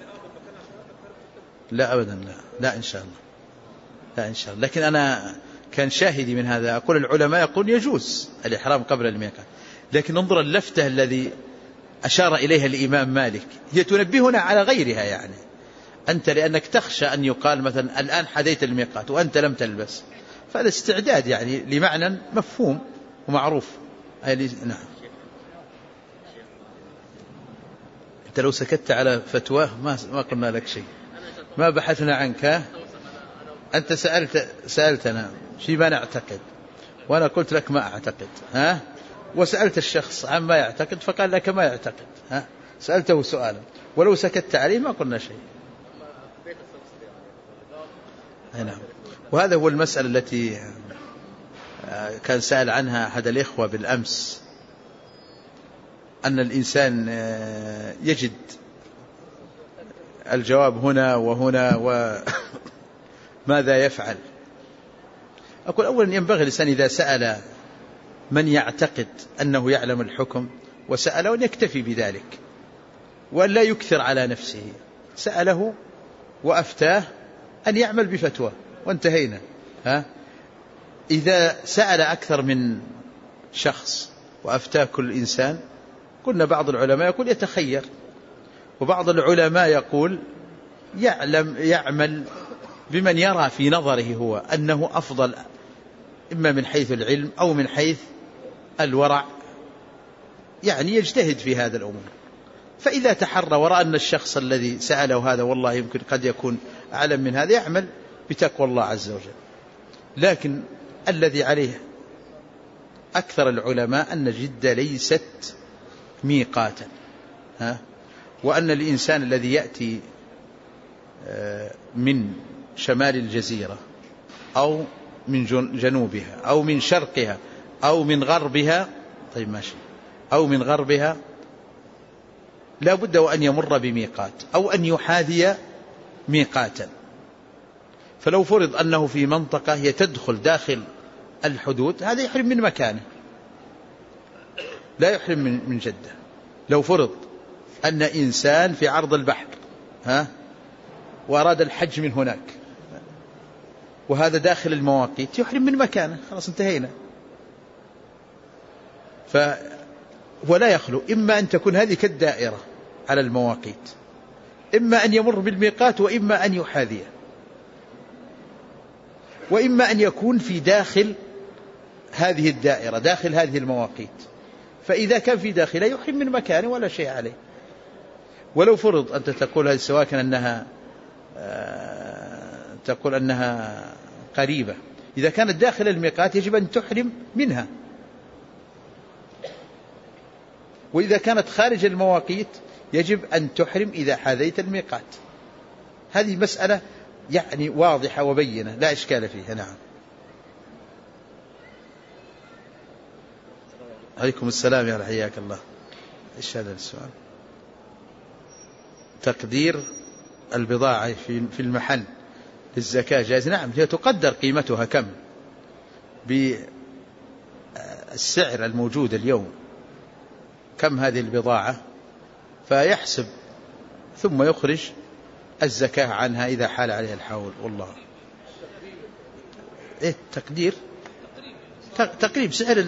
لا أبدا، لا إن شاء الله، لا إن شاء الله. لكن أنا كان شاهدي من هذا، أقول العلماء يقول يجوز الإحرام قبل الميقات، لكن انظر اللفتة الذي أشار إليها الإمام مالك، هي تنبهنا على غيرها. يعني أنت لأنك تخشى أن يقال مثلا الآن حديت الميقات وأنت لم تلبس، فهذا استعداد يعني لمعنى مفهوم ومعروف. نعم. أنت لو سكت على فتواه ما قلنا لك شيء، ما بحثنا عنك. أنت سألتنا فيما نعتقد، وأنا قلت لك ما أعتقد، وسألت الشخص عن ما يعتقد فقال لك ما يعتقد، سألته سؤالا، ولو سكت عليه ما قلنا شيء. نعم. وهذا هو المسألة التي كان سأل عنها أحد الإخوة بالأمس، أن الإنسان يجد الجواب هنا وهنا وماذا يفعل. أقول أولا ينبغي الإنسان إذا سأل من يعتقد أنه يعلم الحكم وسأله أن يكتفي بذلك، وأن لا يكثر على نفسه. سأله وأفتاه أن يعمل بفتوى وانتهينا. إذا سأل أكثر من شخص وأفتاه كل إنسان، قلنا بعض العلماء يقول يتخير، وبعض العلماء يقول يعمل بمن يرى في نظره هو أنه أفضل، إما من حيث العلم أو من حيث الورع، يعني يجتهد في هذا الأمور. فإذا تحرى ورأى أن الشخص الذي سأله هذا والله يمكن قد يكون أعلم من هذا، يعمل بتقوى الله عز وجل. لكن الذي عليه أكثر العلماء أن جدة ليست ميقاتا، وأن الإنسان الذي يأتي من شمال الجزيرة أو من جنوبها أو من شرقها أو من غربها، طيب ماشي، أو من غربها، لا بد وأن يمر بميقات أو أن يحاذي ميقاتا. فلو فرض أنه في منطقة هي تدخل داخل الحدود، هذا يحرم من مكانه، لا يحرم من جدة. لو فرض أن إنسان في عرض البحر وأراد الحج من هناك، وهذا داخل المواقيت، يحرم من مكانه، خلاص انتهينا. ولا يخلو إما أن تكون هذه كالدائرة على المواقيت، إما أن يمر بالميقات، وإما أن يحاذيه، وإما أن يكون في داخل هذه الدائرة، داخل هذه المواقيت. فإذا كان في داخله يحرم من مكانه ولا شيء عليه. ولو فرض أنت تقول هذه سواء كان أنها تقول أنها قريبة، إذا كانت داخل الميقات يجب أن تحرم منها، وإذا كانت خارج المواقيت يجب أن تحرم إذا حاذيت الميقات. هذه مسألة يعني واضحة وبينة لا إشكال فيها. نعم. عليكم السلام يا حياك الله. إيش هذا السؤال؟ تقدير البضاعة في المحل للزكاة جائز؟ نعم، هي تقدر قيمتها كم بالسعر الموجود اليوم، كم هذه البضاعة، فيحسب ثم يخرج الزكاة عنها إذا حال عليها الحول. والله إيه تقدير تقريب سعر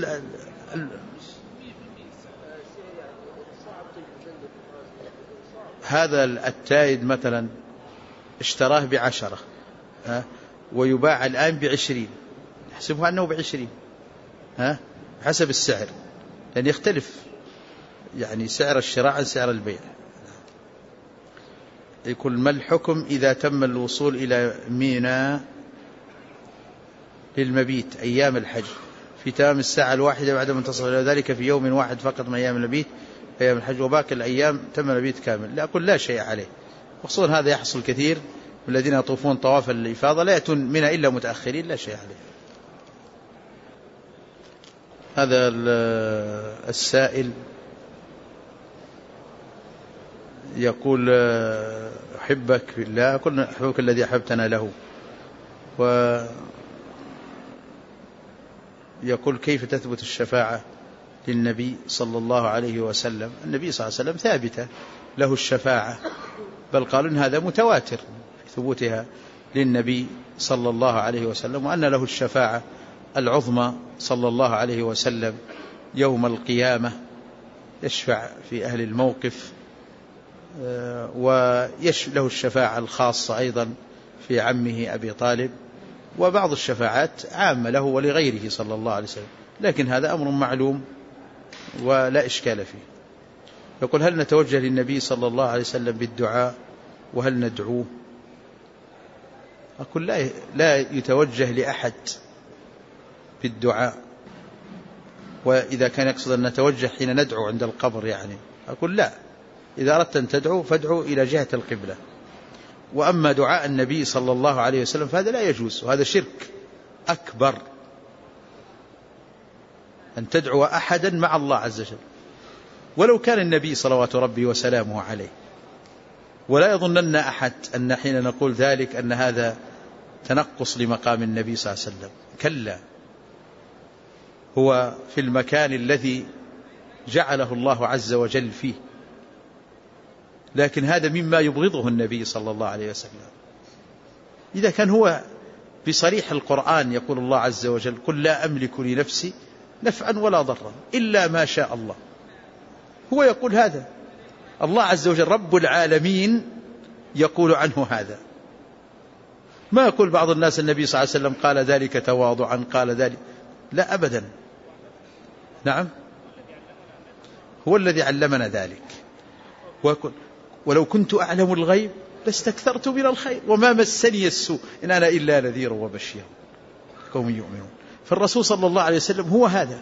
هذا التايد مثلا اشتراه ب10 ويباع الآن ب20، نحسبه أنه ب20 حسب السعر، لأن يختلف يعني سعر الشراء عن سعر البيع. يقول ما الحكم إذا تم الوصول إلى ميناء للمبيت أيام الحج في تمام الساعة 1 بعد منتصف الليل، ذلك في يوم واحد فقط من أيام المبيت أيام الحج، وباقي الأيام تم المبيت كامل؟ لا، أقول لا شيء عليه، وخصوصا هذا يحصل كثير من الذين يطوفون طواف الإفاضة لا يأتون منها إلا متأخرين، لا شيء عليه. هذا السائل يقول أحبك في الله، كل أحبك الذي أحبتنا له، ويقول كيف تثبت الشفاعة للنبي صلى الله عليه وسلم؟ النبي صلى الله عليه وسلم ثابتة له الشفاعة، بل قالوا إن هذا متواتر في ثبوتها للنبي صلى الله عليه وسلم، وأن له الشفاعة العظمى صلى الله عليه وسلم يوم القيامة، يشفع في أهل الموقف، وله الشفاعة الخاصة أيضا في عمه أبي طالب، وبعض الشفاعات عامة له ولغيره صلى الله عليه وسلم، لكن هذا أمر معلوم ولا إشكال فيه. يقول هل نتوجه للنبي صلى الله عليه وسلم بالدعاء وهل ندعوه؟ أقول لا يتوجه لأحد بالدعاء، وإذا كان يقصد أن نتوجه حين ندعو عند القبر يعني، أقول لا، إذا أردت أن تدعو فادعو إلى جهة القبلة، وأما دعاء النبي صلى الله عليه وسلم فهذا لا يجوز، وهذا شرك أكبر، أن تدعو أحدا مع الله عز وجل ولو كان النبي صلوات ربي وسلامه عليه. ولا يظنن أحد أن حين نقول ذلك أن هذا تنقص لمقام النبي صلى الله عليه وسلم، كلا، هو في المكان الذي جعله الله عز وجل فيه، لكن هذا مما يبغضه النبي صلى الله عليه وسلم. إذا كان هو بصريح القرآن يقول الله عز وجل قل لا أملك لنفسي نفعا ولا ضرا إلا ما شاء الله، هو يقول هذا، الله عز وجل رب العالمين يقول عنه هذا، ما يقول بعض الناس النبي صلى الله عليه وسلم قال ذلك تواضعا، قال ذلك، لا أبدا. نعم، هو الذي علمنا ذلك، ولو كنت أعلم الغيب لاستكثرت من الخير وما مسني السوء إن أنا إلا نذير وبشير قوم يؤمنون. فالرسول صلى الله عليه وسلم هو هذا.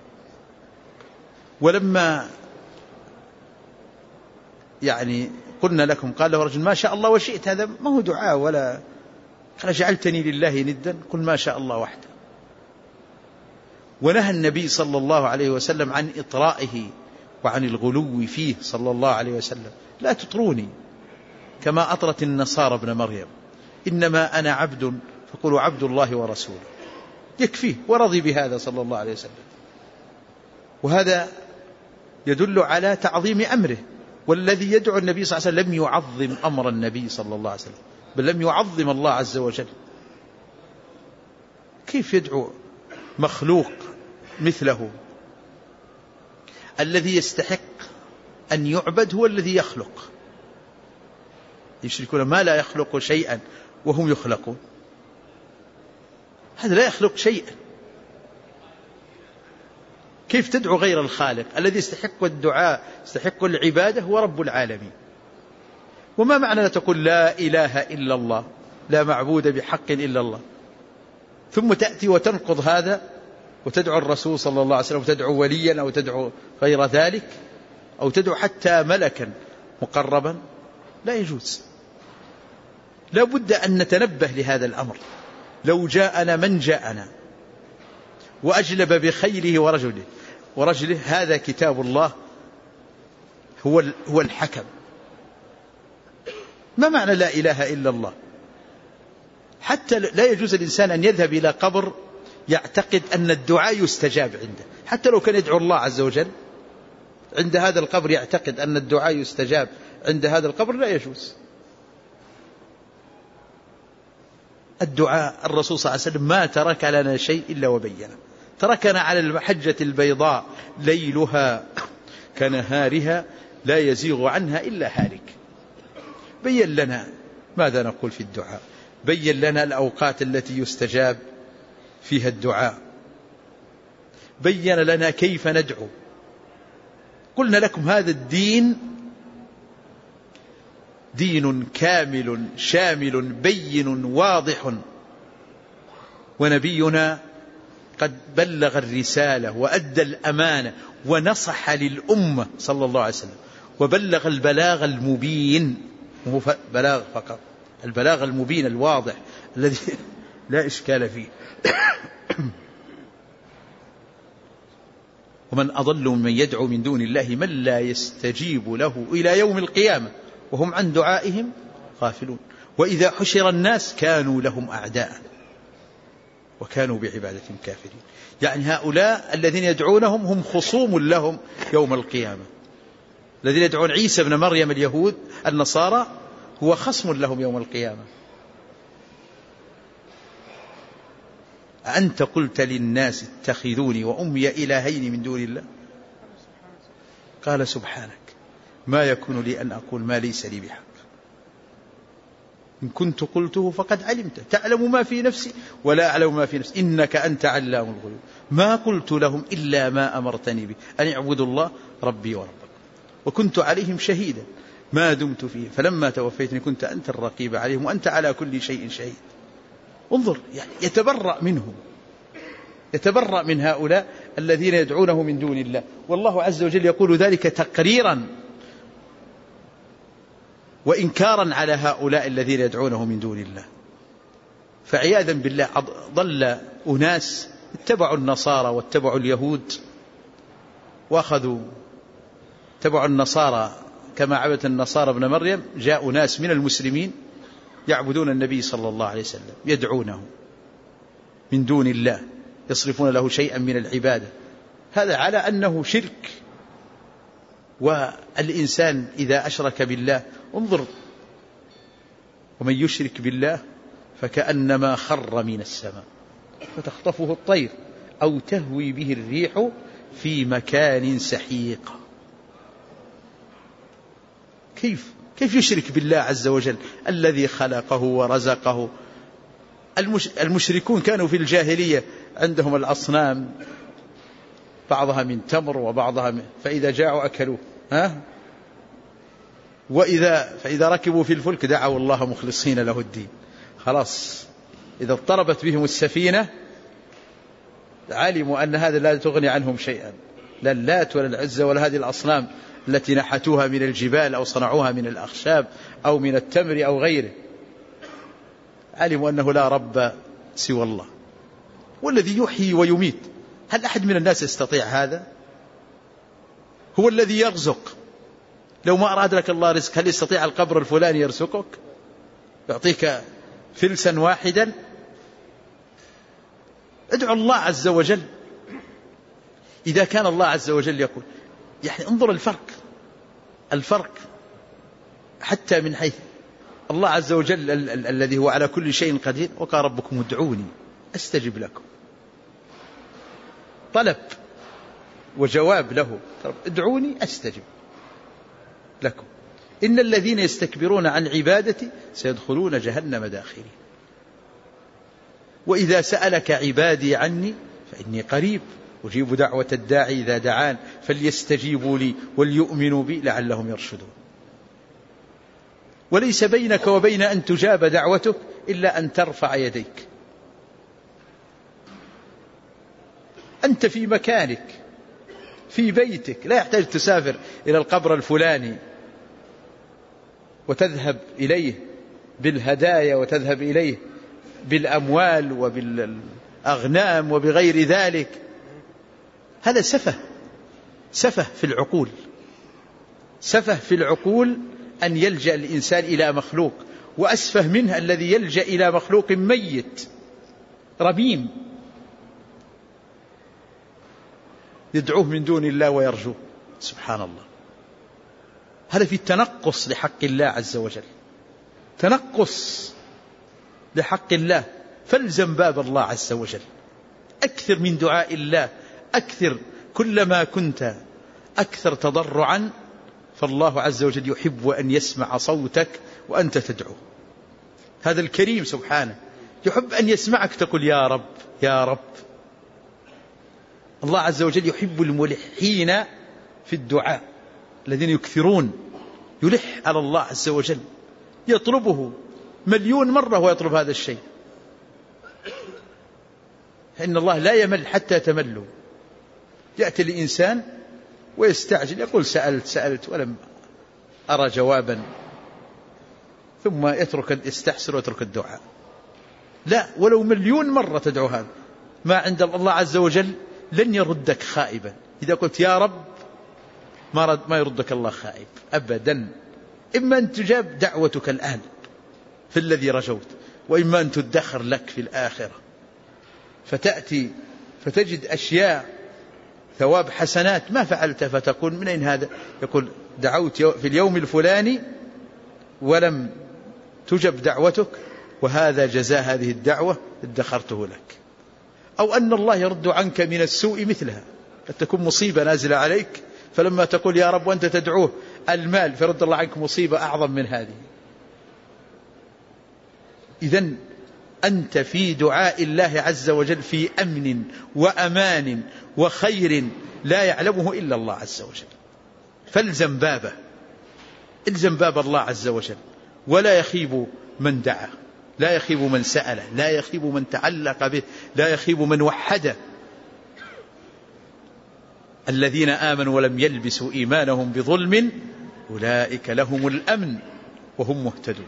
ولما يعني قلنا لكم قال له رجل ما شاء الله وشئت، هذا ما هو دعاء ولا قال جعلتني لله ندا، قل ما شاء الله وحده. ونهى النبي صلى الله عليه وسلم عن إطرائه وعن الغلو فيه صلى الله عليه وسلم، لا تطروني كما أطرت النصارى ابن مريم، إنما أنا عبد فقولوا عبد الله ورسوله، يكفيه، ورضي بهذا صلى الله عليه وسلم. وهذا يدل على تعظيم أمره، والذي يدعو النبي صلى الله عليه وسلم لم يعظم أمر النبي صلى الله عليه وسلم، بل لم يعظم الله عز وجل. كيف يدعو مخلوق مثله؟ الذي يستحق أن يعبد هو الذي يخلق، يشركون ما لا يخلق شيئا وهم يخلقون، هذا لا يخلق شيئا. كيف تدعو غير الخالق الذي يستحق الدعاء يستحق العبادة هو رب العالمين؟ وما معنى لا تقول لا إله إلا الله، لا معبود بحق إلا الله، ثم تأتي وتنقض هذا وتدعو الرسول صلى الله عليه وسلم، وتدعو وليا أو تدعو غير ذلك، أو تدعو حتى ملكا مقربا؟ لا يجوز. لا بد أن نتنبه لهذا الأمر. لو جاءنا من جاءنا وأجلب بخيله ورجله ورجله، هذا كتاب الله هو الحكم. ما معنى لا إله إلا الله؟ حتى لا يجوز الإنسان أن يذهب إلى قبر يعتقد أن الدعاء يستجاب عنده، حتى لو كان يدعو الله عز وجل عند هذا القبر يعتقد أن الدعاء يستجاب عند هذا القبر، لا يجوز. الدعاء الرسول صلى الله عليه وسلم ما ترك لنا شيء إلا وبينه، تركنا على المحجة البيضاء ليلها كنهارها لا يزيغ عنها إلا هالك. بين لنا ماذا نقول في الدعاء، بين لنا الأوقات التي يستجاب فيها الدعاء، بين لنا كيف ندعو. قلنا لكم هذا الدين دين كامل شامل بين واضح، ونبينا قد بلغ الرسالة وأدى الأمانة ونصح للأمة صلى الله عليه وسلم، وبلغ البلاغ المبين، وهو بلاغ فقط، البلاغ المبين الواضح الذي لا إشكال فيه. ومن أضل ممن يدعو من دون الله من لا يستجيب له إلى يوم القيامة وهم عن دعائهم غافلون. وإذا حشر الناس كانوا لهم أعداء وكانوا بعبادتهم كافرين. يعني هؤلاء الذين يدعونهم هم خصوم لهم يوم القيامة. الذين يدعون عيسى بن مريم اليهود النصارى هو خصم لهم يوم القيامة. أنت قلت للناس اتخذوني وأمي إلهين من دون الله، قال سبحانك ما يكون لي أن أقول ما ليس لي بحق، إن كنت قلته فقد علمته، تعلم ما في نفسي ولا أعلم ما في نفسي إنك أنت علام الغيوب، ما قلت لهم إلا ما أمرتني به أن اعبدوا الله ربي وربكم وكنت عليهم شهيدا ما دمت فيه فلما توفيتني كنت أنت الرقيب عليهم وأنت على كل شيء شهيد. انظر، يعني يتبرأ منهم، يتبرأ من هؤلاء الذين يدعونه من دون الله، والله عز وجل يقول ذلك تقريرا وإنكارا على هؤلاء الذين يدعونه من دون الله. فعياذا بالله ضل أناس اتبعوا النصارى واتبعوا اليهود وأخذوا اتبعوا النصارى كما عبد النصارى ابن مريم. جاء ناس من المسلمين يعبدون النبي صلى الله عليه وسلم يدعونه من دون الله، يصرفون له شيئا من العبادة، هذا على أنه شرك. والإنسان إذا أشرك بالله، انظر، ومن يشرك بالله فكأنما خر من السماء فتخطفه الطير أو تهوي به الريح في مكان سحيق. كيف يشرك بالله عز وجل الذي خلقه ورزقه؟ المشركون كانوا في الجاهلية عندهم الأصنام، بعضها من تمر وبعضها فإذا جاءوا أكلوه، فإذا ركبوا في الفلك دعوا الله مخلصين له الدين. خلاص إذا اضطربت بهم السفينة علموا أن هذا لا تغني عنهم شيئا، لا اللات ولا العزى ولا هذه الأصنام التي نحتوها من الجبال أو صنعوها من الأخشاب أو من التمر أو غيره. علموا أنه لا رب سوى الله والذي يحيي ويميت. هل أحد من الناس يستطيع هذا؟ هو الذي يرزق، لو ما أراد لك الله رزق هل يستطيع القبر الفلاني يرزقك يعطيك فلسا واحدا؟ ادعو الله عز وجل. إذا كان الله عز وجل يقول، يعني انظر الفرق حتى من حيث الله عز وجل الذي هو على كل شيء قدير، وقال ربكم ادعوني أستجب لكم، طلب وجواب له، ادعوني أستجب لكم، إن الذين يستكبرون عن عبادتي سيدخلون جهنم داخرين. وإذا سألك عبادي عني فإني قريب أجيب دعوة الداعي إذا دعان فليستجيبوا لي وليؤمنوا بي لعلهم يرشدون. وليس بينك وبين أن تجاب دعوتك إلا أن ترفع يديك. أنت في مكانك في بيتك، لا يحتاج تسافر إلى القبر الفلاني وتذهب إليه بالهدايا وتذهب إليه بالأموال وبالأغنام وبغير ذلك. هذا سفه سفه في العقول، سفه في العقول أن يلجأ الإنسان إلى مخلوق، وأسفه منه الذي يلجأ إلى مخلوق ميت رميم يدعوه من دون الله ويرجوه. سبحان الله، هذا في التنقص لحق الله عز وجل، تنقص لحق الله. فالزم باب الله عز وجل، أكثر من دعاء الله، أكثر كلما كنت أكثر تضرعا، فالله عز وجل يحب أن يسمع صوتك وأنت تدعو. هذا الكريم سبحانه يحب أن يسمعك تقول يا رب يا رب. الله عز وجل يحب الملحين في الدعاء، الذين يكثرون، يلح على الله عز وجل، يطلبه 1,000,000 مرة ويطلب هذا الشيء. فإن الله لا يمل حتى تملوا. يأتي الإنسان ويستعجل يقول سألت ولم أرى جوابا، ثم يستحسر ويترك الدعاء. لا، ولو 1,000,000 مرة تدعو هذا، ما عند الله عز وجل لن يردك خائبا. إذا قلت يا رب ما يردك الله خائب أبدا. إما أن تجاب دعوتك الآن في الذي رجوت، وإما أن تدخر لك في الآخرة، فتأتي فتجد أشياء ثواب حسنات ما فعلت، فتقول من أين هذا؟ يقول دعوت في اليوم الفلاني ولم تجب دعوتك، وهذا جزاء هذه الدعوة ادخرته لك. أو أن الله يرد عنك من السوء مثلها، قد تكون مصيبة نازلة عليك، فلما تقول يا رب وأنت تدعوه المال، فرد الله عنك مصيبة أعظم من هذه. إذن أنت في دعاء الله عز وجل في أمن وأمان وخير لا يعلمه إلا الله عز وجل. فالزم بابه، الزم باب الله عز وجل، ولا يخيب من دعا، لا يخيب من سأله، لا يخيب من تعلق به، لا يخيب من وحده. الذين آمنوا ولم يلبسوا إيمانهم بظلم أولئك لهم الأمن وهم مهتدون.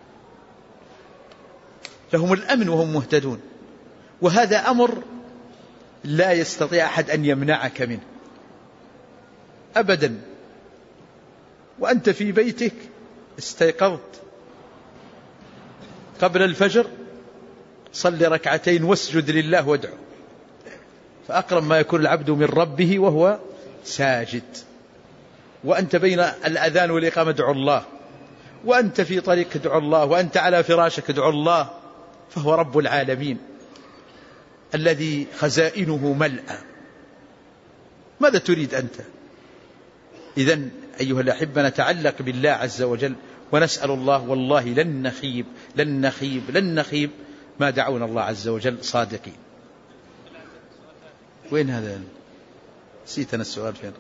لهم الأمن وهم مهتدون. وهذا أمر لا يستطيع أحد أن يمنعك منه أبدا. وأنت في بيتك استيقظت قبل الفجر، صل ركعتين واسجد لله وادعو، فأقرب ما يكون العبد من ربه وهو ساجد. وأنت بين الأذان والإقامة ادعو الله، وأنت في طريق ادعو الله، وأنت على فراشك ادعو الله. فهو رب العالمين الذي خزائنه ملأى. ماذا تريد أنت؟ إذن أيها الأحبة نتعلق بالله عز وجل ونسأل الله، والله لن نخيب ما دعونا الله عز وجل صادقين. وين هذا؟ نسيت أنا السؤال فين.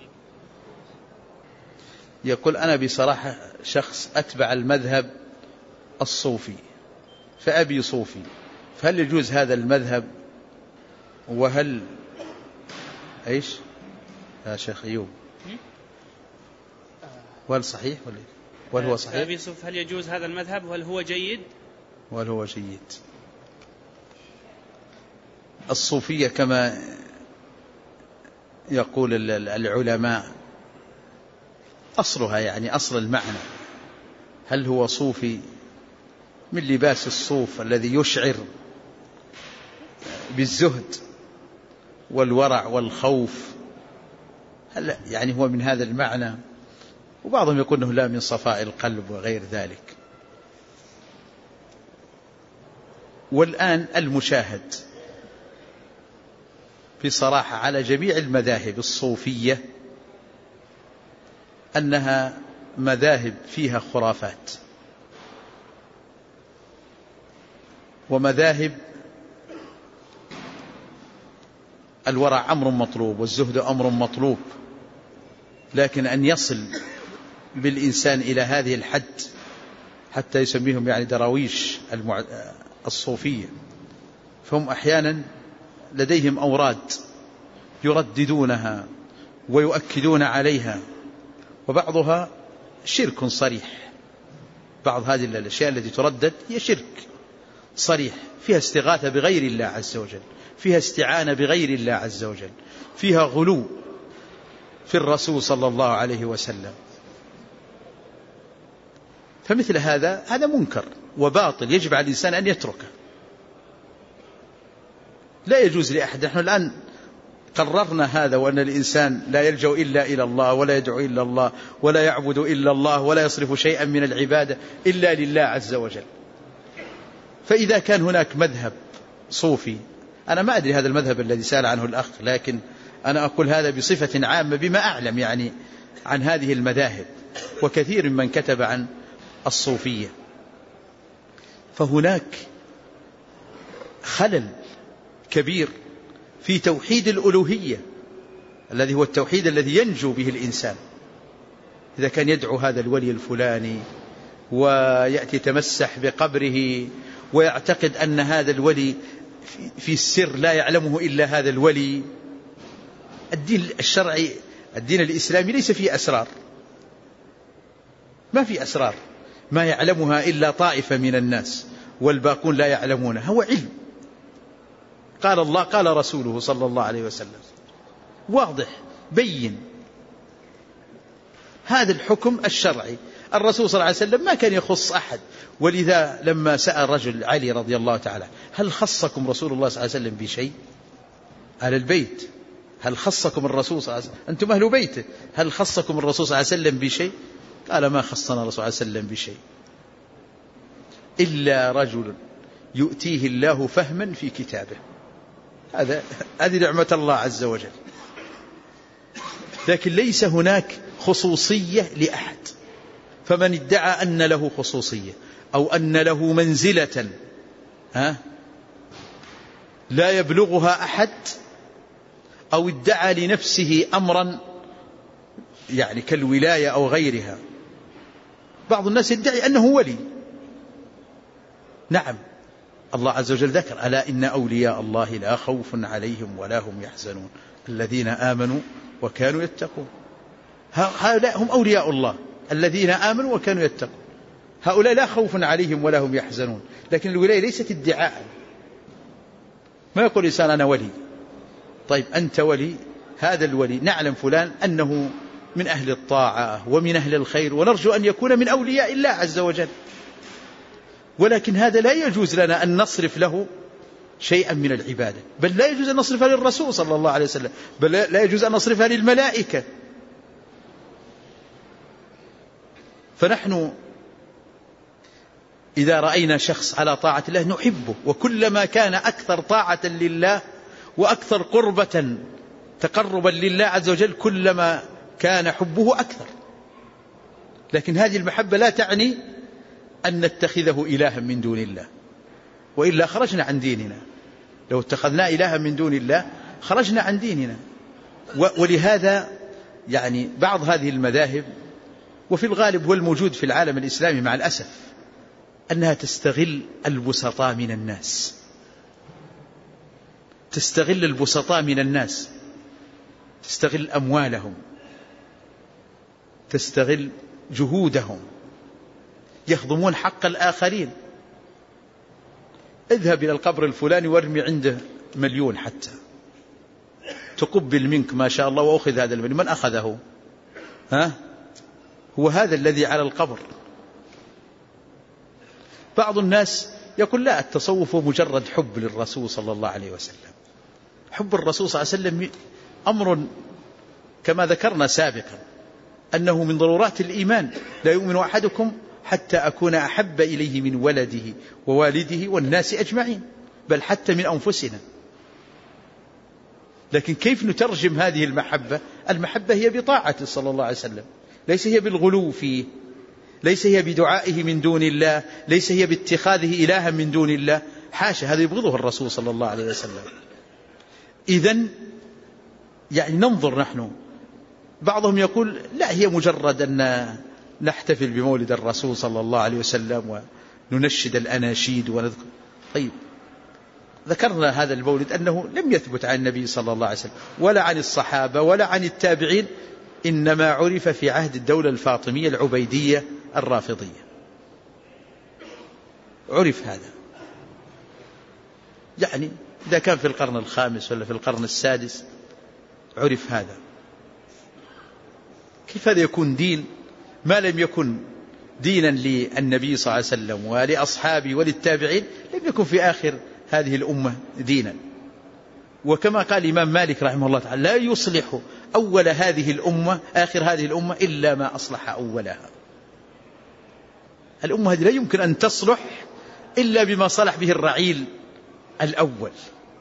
يقول أنا بصراحة شخص أتبع المذهب الصوفي، فأبي صوفي، فهل يجوز هذا المذهب؟ وهل إيش يا شيخ أيوب، وهل صحيح وهل هو صحيح؟ أبي صوفي، هل يجوز هذا المذهب وهل هو جيد؟ وهل هو جيد؟ الصوفية كما يقول العلماء أصلها، يعني أصل المعنى، هل هو صوفي من لباس الصوف الذي يشعر بالزهد والورع والخوف، هل يعني هو من هذا المعنى؟ وبعضهم يقول أنه لا، من صفاء القلب وغير ذلك. والآن المشاهد بصراحة على جميع المذاهب الصوفية أنها مذاهب فيها خرافات، ومذاهب الورع أمر مطلوب والزهد أمر مطلوب، لكن أن يصل بالإنسان إلى هذه الحد حتى يسميهم يعني دراويش الصوفية، فهم أحيانا لديهم أوراد يرددونها ويؤكدون عليها، وبعضها شرك صريح. بعض هذه الأشياء التي تردد هي شرك صريح، فيها استغاثة بغير الله عز وجل، فيها استعانة بغير الله عز وجل، فيها غلو في الرسول صلى الله عليه وسلم. فمثل هذا منكر وباطل، يجب على الإنسان أن يتركه. لا يجوز لأحد. نحن الآن قررنا هذا، وأن الإنسان لا يلجأ إلا إلى الله، ولا يدعو إلا الله، ولا يعبد إلا الله، ولا يصرف شيئا من العبادة إلا لله عز وجل. فإذا كان هناك مذهب صوفي، أنا ما أدري هذا المذهب الذي سأل عنه الأخ، لكن أنا أقول هذا بصفة عامة بما أعلم يعني عن هذه المذاهب وكثير من كتب عن الصوفية، فهناك خلل كبير في توحيد الألوهية الذي هو التوحيد الذي ينجو به الإنسان. إذا كان يدعو هذا الولي الفلاني ويأتي يتمسح بقبره ويعتقد أن هذا الولي في السر لا يعلمه إلا هذا الولي. الدين الشرعي، الدين الإسلامي ليس فيه أسرار، ما في أسرار ما يعلمها إلا طائفة من الناس والباقون لا يعلمونها. هو علم قال الله قال رسوله صلى الله عليه وسلم، واضح بين. هذا الحكم الشرعي. الرسول صلى الله عليه وسلم ما كان يخص أحد، ولذا لما سأل رجل علي رضي الله تعالى هل خصكم رسول الله صلى الله عليه وسلم بشيء؟ أهل البيت، هل خصكم الرسول صلى الله عليه وسلم؟ أنتم أهل بيته، هل خصكم الرسول صلى الله عليه وسلم بشيء؟ قال ما خصنا الرسول صلى الله عليه وسلم بشيء إلا رجل يؤتيه الله فهما في كتابه. هذه نعمة الله عز وجل. لكن ليس هناك خصوصية لأحد. فمن ادعى أن له خصوصية أو أن له منزلة لا يبلغها أحد، أو ادعى لنفسه أمرا يعني كالولاية أو غيرها. بعض الناس يدعي أنه ولي. نعم، الله عز وجل ذكر ألا إن أولياء الله لا خوف عليهم ولا هم يحزنون الذين آمنوا وكانوا يتقون. هؤلاء هم أولياء الله الذين آمنوا وكانوا يتقون. هؤلاء لا خوف عليهم ولا هم يحزنون. لكن الولاية ليست ادعاء. ما يقول إنسان أنا ولي. طيب أنت ولي، هذا الولي نعلم فلان أنه من أهل الطاعة ومن أهل الخير، ونرجو أن يكون من أولياء الله عز وجل، ولكن هذا لا يجوز لنا أن نصرف له شيئا من العبادة، بل لا يجوز أن نصرفها للرسول صلى الله عليه وسلم، بل لا يجوز أن نصرفها للملائكة. فنحن إذا رأينا شخص على طاعة الله نحبه، وكلما كان أكثر طاعة لله وأكثر قربة تقربا لله عز وجل كلما كان حبه أكثر. لكن هذه المحبة لا تعني أن نتخذه إلها من دون الله، وإلا خرجنا عن ديننا. لو اتخذنا إلها من دون الله خرجنا عن ديننا. ولهذا يعني بعض هذه المذاهب، وفي الغالب هو الموجود في العالم الإسلامي مع الأسف، أنها تستغل البسطاء من الناس، تستغل البسطاء من الناس، تستغل أموالهم، تستغل جهودهم، يخدمون حق الآخرين. اذهب إلى القبر الفلاني وارمي عنده 1,000,000 حتى تقبل منك ما شاء الله، وأخذ هذا المال. من أخذه؟ هو هذا الذي على القبر. بعض الناس يقول لا، التصوف هو مجرد حب للرسول صلى الله عليه وسلم. حب الرسول صلى الله عليه وسلم أمر كما ذكرنا سابقا أنه من ضرورات الإيمان. لا يؤمن أحدكم حتى أكون أحب إليه من ولده ووالده والناس أجمعين، بل حتى من أنفسنا. لكن كيف نترجم هذه المحبة؟ المحبة هي بطاعته صلى الله عليه وسلم، ليس هي بالغلو فيه، ليس هي بدعائه من دون الله، ليس هي باتخاذه إلها من دون الله. حاشا، هذا يبغضه الرسول صلى الله عليه وسلم. إذن يعني ننظر نحن. بعضهم يقول لا، هي مجرد أن نحتفل بمولد الرسول صلى الله عليه وسلم وننشد الأناشيد ونذكر. طيب، ذكرنا هذا المولد أنه لم يثبت عن النبي صلى الله عليه وسلم ولا عن الصحابة ولا عن التابعين، إنما عرف في عهد الدولة الفاطمية العبيدية الرافضية. عرف هذا، يعني إذا كان في القرن الخامس ولا في القرن السادس عرف هذا. كيف هذا يكون دين ما لم يكن دينا للنبي صلى الله عليه وسلم ولأصحابه وللتابعين؟ لم يكن في آخر هذه الأمة دينا. وكما قال الإمام مالك رحمه الله تعالى: لا يصلح أول هذه الأمة آخر هذه الأمة إلا ما أصلح أولها. الأمة هذه لا يمكن أن تصلح إلا بما صلح به الرعيل الأول.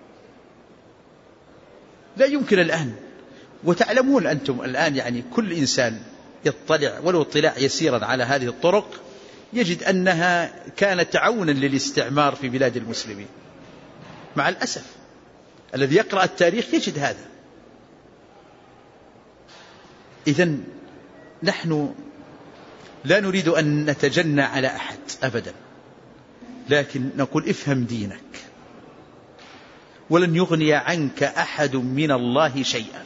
لا يمكن الآن. وتعلمون أنتم الآن يعني كل إنسان يطلع ولو اطلاع يسيرا على هذه الطرق يجد أنها كانت عونا للاستعمار في بلاد المسلمين. مع الأسف الذي يقرأ التاريخ يجد هذا. إذن نحن لا نريد أن نتجنى على أحد أبدا، لكن نقول افهم دينك ولن يغني عنك أحد من الله شيئا.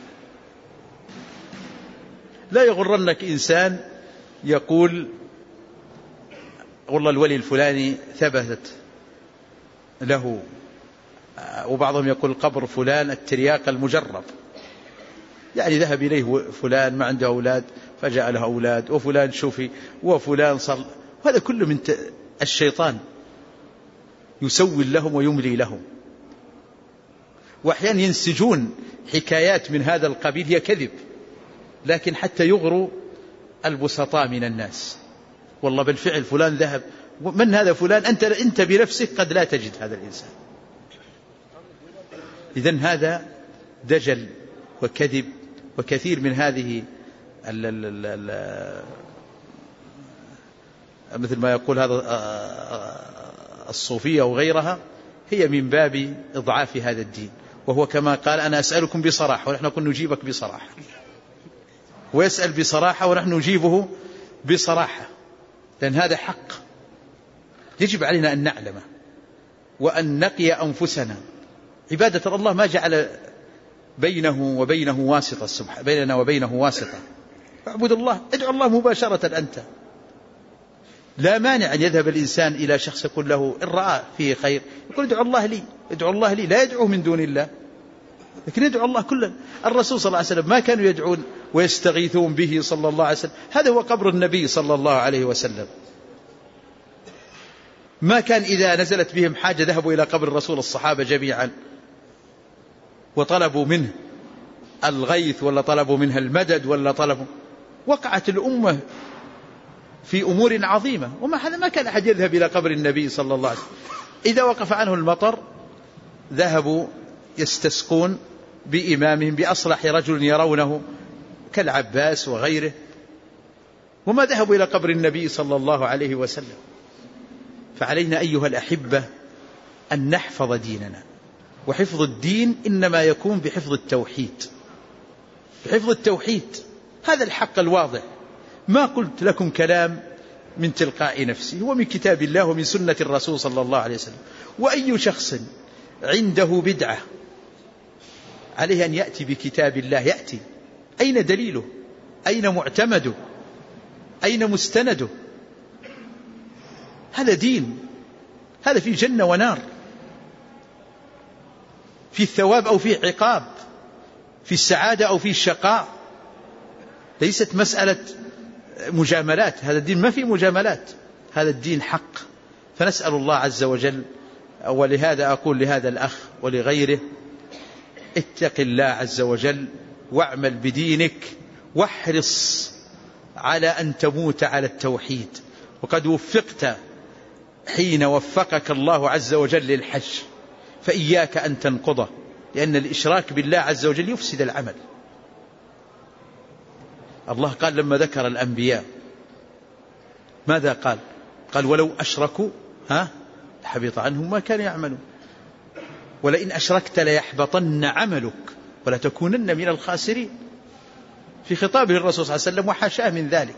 لا يغرنك إنسان يقول والله الولي الفلاني ثبتت له، وبعضهم يقول قبر فلان الترياق المجرب، يعني ذهب إليه فلان ما عنده أولاد فجاء له أولاد، وفلان شفي، وفلان صل. وهذا كله من الشيطان يسول لهم ويملي لهم. وأحيانا ينسجون حكايات من هذا القبيل هي كذب، لكن حتى يغروا البسطاء من الناس. والله بالفعل فلان ذهب. من هذا فلان؟ أنت بنفسك قد لا تجد هذا الإنسان. إذن هذا دجل وكذب. وكثير من هذه مثل ما يقول هذا الصوفية وغيرها هي من باب إضعاف هذا الدين. وهو كما قال: أنا أسألكم بصراحة ونحن نقول نجيبك بصراحة، ويسأل بصراحة ونحن نجيبه بصراحة، لأن هذا حق يجب علينا أن نعلمه وأن نقي أنفسنا. عبادة الله ما جعل بيننا وبينه واسطة. فاعبد الله، ادعو الله مباشرة أنت. لا مانع أن يذهب الإنسان إلى شخص يقول له إن رأى فيه خير يقول ادعو الله لي، لا يدعوه من دون الله، لكن يدعو الله كلا. الرسول صلى الله عليه وسلم ما كانوا يدعون ويستغيثون به صلى الله عليه وسلم، هذا هو قبر النبي صلى الله عليه وسلم. ما كان إذا نزلت بهم حاجة ذهبوا إلى قبر الرسول الصحابة جميعا وطلبوا منه الغيث ولا طلبوا منه المدد ولا طلبوا. وقعت الأمة في أمور عظيمة، وما هذا ما كان أحد يذهب إلى قبر النبي صلى الله عليه وسلم. إذا وقف عنه المطر ذهبوا يستسقون بإمامهم بأصلح رجل يرونه كالعباس وغيره، وما ذهبوا إلى قبر النبي صلى الله عليه وسلم. فعلينا أيها الأحبة أن نحفظ ديننا، وحفظ الدين إنما يكون بحفظ التوحيد. بحفظ التوحيد هذا الحق الواضح. ما قلت لكم كلام من تلقاء نفسي، هو من كتاب الله ومن سنة الرسول صلى الله عليه وسلم. وأي شخص عنده بدعة عليه أن يأتي بكتاب الله، يأتي. أين دليله؟ أين معتمده؟ أين مستنده؟ هذا دين، هذا في جنة ونار، في الثواب أو في عقاب، في السعادة أو في الشقاء. ليست مسألة مجاملات، هذا الدين ما في مجاملات، هذا الدين حق. فنسأل الله عز وجل، ولهذا أقول لهذا الأخ ولغيره: اتق الله عز وجل واعمل بدينك، واحرص على أن تموت على التوحيد. وقد وفقت حين وفقك الله عز وجل للحج، فإياك أن تنقضه، لأن الإشراك بالله عز وجل يفسد العمل. الله قال لما ذكر الأنبياء ماذا قال؟ قال: ولو أشركوا حبط عنهم ما كانوا يعملون، ولئن أشركت ليحبطن عملك ولتكونن من الخاسرين. في خطابه الرسول صلى الله عليه وسلم: وحاشاه من ذلك.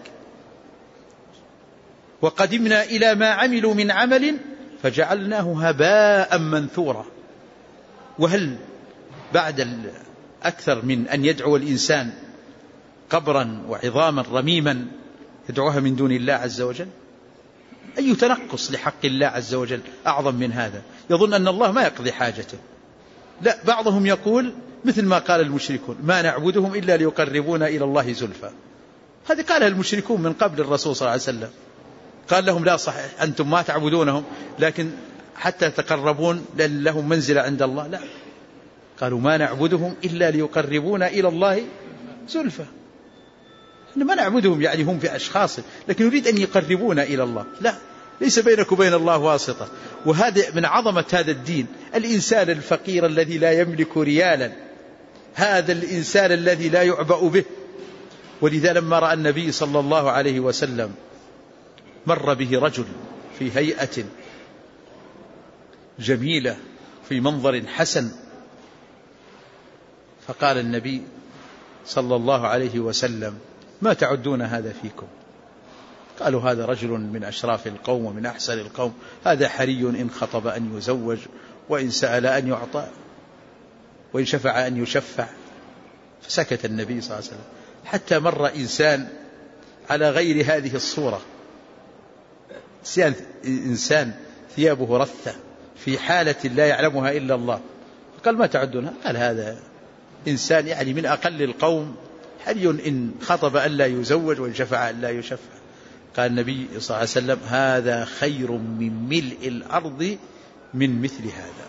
وقدمنا إلى ما عملوا من عمل فجعلناه هباء منثورا. وهل بعد أكثر من أن يدعو الإنسان قبرا وعظاما رميما يدعوها من دون الله عز وجل؟ أي تنقص لحق الله عز وجل أعظم من هذا؟ يظن أن الله ما يقضي حاجته. لا، بعضهم يقول مثل ما قال المشركون: ما نعبدهم إلا ليقربونا إلى الله زلفى. هذه قالها المشركون من قبل الرسول صلى الله عليه وسلم، قال لهم لا صحيح أنتم ما تعبدونهم لكن حتى تقربون لهم منزلة عند الله، لا، قالوا ما نعبدهم إلا ليقربونا إلى الله زلفى، ما نعبدهم يعني هم في أشخاص، لكن نريد أن يقربونا إلى الله، لا، ليس بينك وبين الله واسطة. وهذا من عظمة هذا الدين. الإنسان الفقير الذي لا يملك ريالا، هذا الإنسان الذي لا يعبأ به. ولذا لما رأى النبي صلى الله عليه وسلم مر به رجل في هيئة جميلة في منظر حسن، فقال النبي صلى الله عليه وسلم ما تعدون هذا فيكم؟ قالوا هذا رجل من أشراف القوم ومن أحسن القوم، هذا حري إن خطب أن يزوج، وإن سأل أن يعطى، وإن شفع أن يشفع. فسكت النبي صلى الله عليه وسلم حتى مر إنسان على غير هذه الصورة، إنسان ثيابه رثة في حالة لا يعلمها إلا الله، قال ما تعدونها؟ قال هذا إنسان يعني من أقل القوم، حري إن خطب أن لا يزوج وإن شفع أن لا يشفع. قال النبي صلى الله عليه وسلم هذا خير من ملء الأرض من مثل هذا.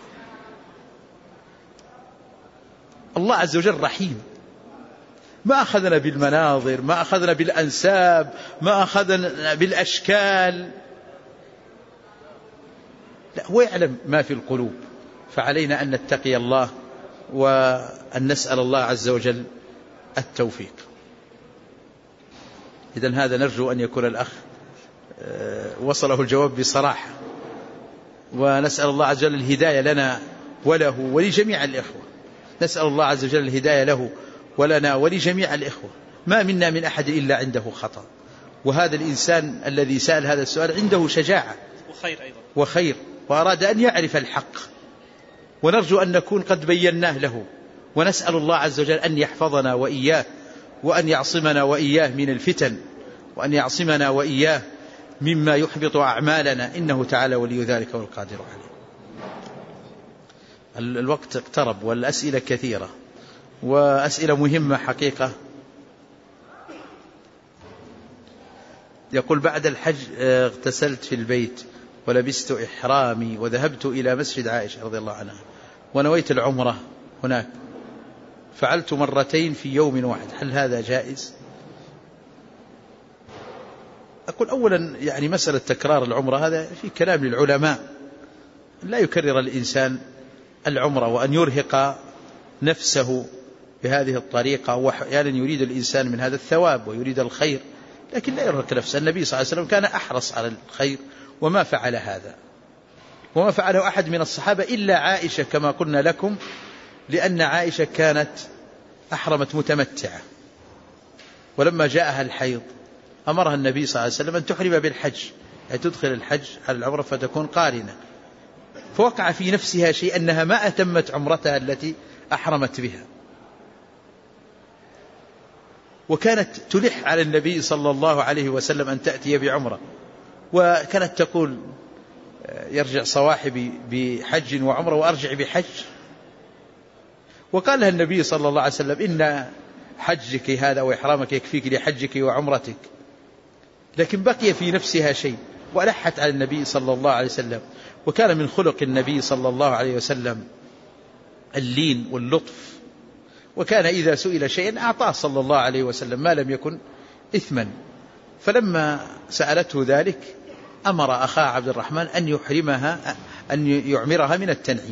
الله عز وجل رحيم، ما أخذنا بالمناظر، ما أخذنا بالأنساب، ما أخذنا بالأشكال، لا، هو يعلم ما في القلوب. فعلينا أن نتقي الله وأن نسأل الله عز وجل التوفيق. إذن هذا نرجو أن يكون الأخ وصله الجواب بصراحة، ونسأل الله عز وجل الهداية لنا وله ولجميع الإخوة. نسأل الله عز وجل الهداية له ولنا ولجميع الإخوة. ما منا من أحد إلا عنده خطأ، وهذا الإنسان الذي سأل هذا السؤال عنده شجاعة وخير وأراد أن يعرف الحق، ونرجو أن نكون قد بيناه له. ونسأل الله عز وجل أن يحفظنا وإياه، وأن يعصمنا وإياه من الفتن، وأن يعصمنا وإياه مما يحبط أعمالنا، إنه تعالى ولي ذلك والقادر عليه. الوقت اقترب والأسئلة كثيرة، وأسئلة مهمة حقيقة. يقول بعد الحج اغتسلت في البيت ولبست إحرامي وذهبت إلى مسجد عائشة رضي الله عنها ونويت العمرة هناك، فعلت مرتين في يوم واحد، هل هذا جائز؟ أقول أولا يعني مسألة تكرار العمرة هذا في كلام للعلماء، لا يكرر الإنسان العمرة وأن يرهق نفسه بهذه الطريقة، وأحيانا يريد الإنسان من هذا الثواب ويريد الخير، لكن لا يرهق نفسه. النبي صلى الله عليه وسلم كان أحرص على الخير وما فعل هذا، وما فعله أحد من الصحابة إلا عائشة كما قلنا لكم، لأن عائشة كانت أحرمت متمتعة، ولما جاءها الحيض أمرها النبي صلى الله عليه وسلم أن تحرم بالحج، أي تدخل الحج على العمرة فتكون قارنة. فوقع في نفسها شيء أنها ما أتمت عمرتها التي أحرمت بها، وكانت تلح على النبي صلى الله عليه وسلم أن تأتي بعمرة، وكانت تقول يرجع صواحبي بحج وعمرة وأرجع بحج. وقال لها النبي صلى الله عليه وسلم إن حجك هذا وإحرامك يكفيك لحجك وعمرتك، لكن بقي في نفسها شيء وألحت على النبي صلى الله عليه وسلم. وكان من خلق النبي صلى الله عليه وسلم اللين واللطف، وكان إذا سئل شيئا أعطاه صلى الله عليه وسلم ما لم يكن إثما. فلما سألته ذلك أمر أخاه عبد الرحمن أن يعمرها من التنعيم،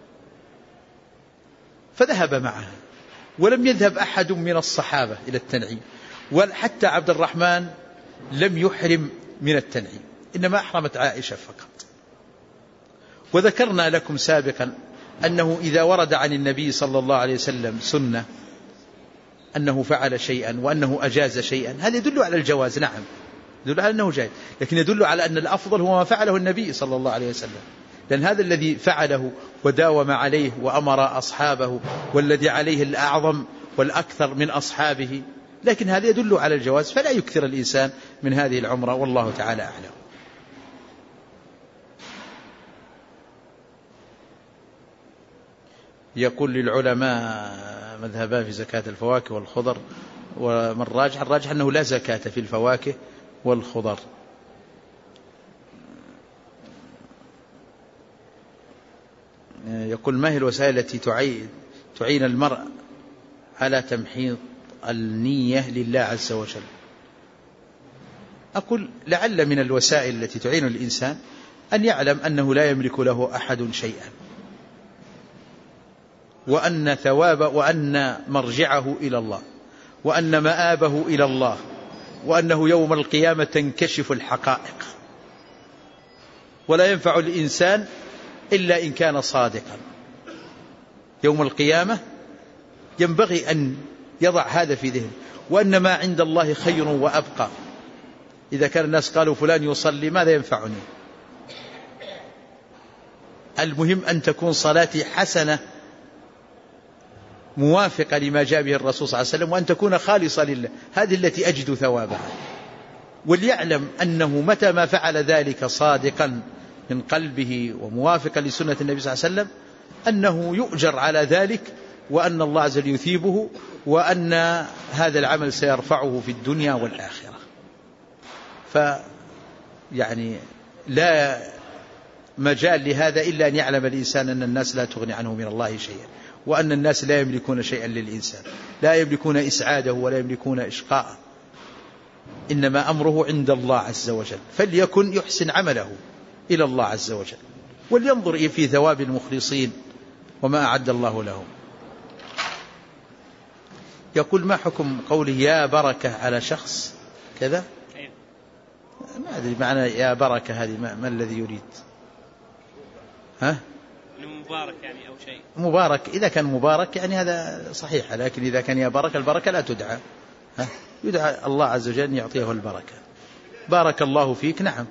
فذهب معها، ولم يذهب أحد من الصحابة إلى التنعيم، وحتى عبد الرحمن لم يحرم من التنعيم، إنما أحرمت عائشة فقط. وذكرنا لكم سابقا أنه إذا ورد عن النبي صلى الله عليه وسلم سنة أنه فعل شيئا وأنه أجاز شيئا، هذا يدل على الجواز، نعم يدل على أنه جائز، لكن يدل على أن الأفضل هو ما فعله النبي صلى الله عليه وسلم، لأن هذا الذي فعله وداوم عليه وأمر أصحابه، والذي عليه الأعظم والأكثر من أصحابه، لكن هذا يدل على الجواز، فلا يكثر الإنسان من هذه العمرة، والله تعالى أعلم. يقول للعلماء مذهبان في زكاة الفواكه والخضر، ومن الراجح أنه لا زكاة في الفواكه والخضر. يقول ما هي الوسائل التي تعين المرء على تمحيص النية لله عز وجل؟ أقول لعل من الوسائل التي تعين الإنسان أن يعلم أنه لا يملك له أحد شيئا، وأن ثوابه وأن مرجعه إلى الله، وأن مآبه إلى الله، وأنه يوم القيامة تنكشف الحقائق، ولا ينفع الإنسان إلا إن كان صادقا. يوم القيامة ينبغي أن يضع هذا في ذهنه، وأن ما عند الله خير وأبقى. إذا كان الناس قالوا فلان يصلي ماذا ينفعني؟ المهم أن تكون صلاتي حسنة موافقة لما جاء به الرسول صلى الله عليه وسلم، وأن تكون خالصة لله، هذه التي أجد ثوابها. وليعلم أنه متى ما فعل ذلك صادقا من قلبه وموافقا لسنة النبي صلى الله عليه وسلم أنه يؤجر على ذلك، وأن الله عز وجل يثيبه، وأن هذا العمل سيرفعه في الدنيا والآخرة. فيعني لا مجال لهذا إلا أن يعلم الإنسان أن الناس لا تغني عنه من الله شيئا، وأن الناس لا يملكون شيئا للإنسان، لا يملكون إسعاده ولا يملكون إشقاءه، إنما أمره عند الله عز وجل. فليكن يحسن عمله إلى الله عز وجل، ولينظر في ثواب المخلصين وما أعد الله لهم. يقول ما حكم قوله يا بركة على شخص كذا؟ ما أدري معنى يا بركة هذه، ما الذي يريد؟ مبارك يعني أو شيء مبارك. إذا كان مبارك يعني هذا صحيح، لكن إذا كان يا بركة، البركة لا تدعى، يدعى الله عز وجل يعطيه البركة. بارك الله فيك، نعم.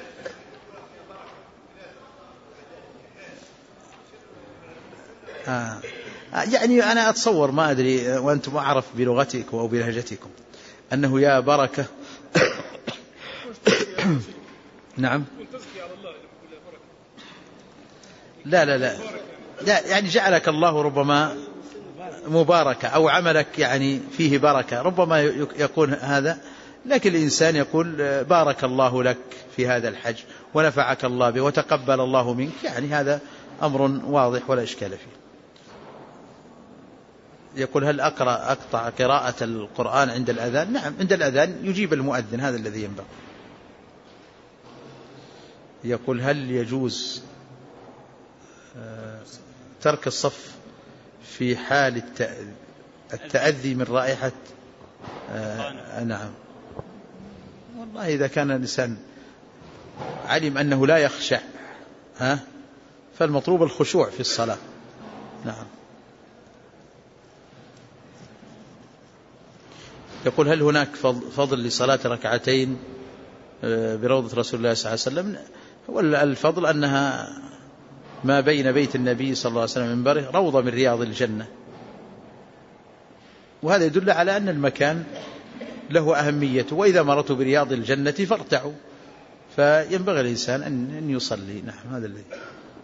يعني أنا أتصور، ما أدري وأنتم أعرف بلغتكم أو بلهجتكم، أنه يا بركة نعم. لا يعني جعلك الله ربما مباركة، أو عملك يعني فيه بركة، ربما يكون هذا. لكن الإنسان يقول بارك الله لك في هذا الحج ونفعك الله به وتقبل الله منك، يعني هذا أمر واضح ولا إشكال فيه. يقول هل أقطع قراءة القرآن عند الأذان؟ نعم، عند الأذان يجيب المؤذن، هذا الذي ينبغي. يقول هل يجوز ترك الصف في حال التأذي من رائحة؟ نعم. والله إذا كان الإنسان علم أنه لا يخشع فالمطلوب الخشوع في الصلاة. نعم. يقول هل هناك فضل لصلاة ركعتين بروضة رسول الله صلى الله عليه وسلم؟ والفضل أنها ما بين بيت النبي صلى الله عليه وسلم منبره روضة من رياض الجنة، وهذا يدل على أن المكان له أهميته، وإذا مرتوا برياض الجنة فارتعوا، فينبغي الإنسان أن يصلي. نعم، هذا الذي.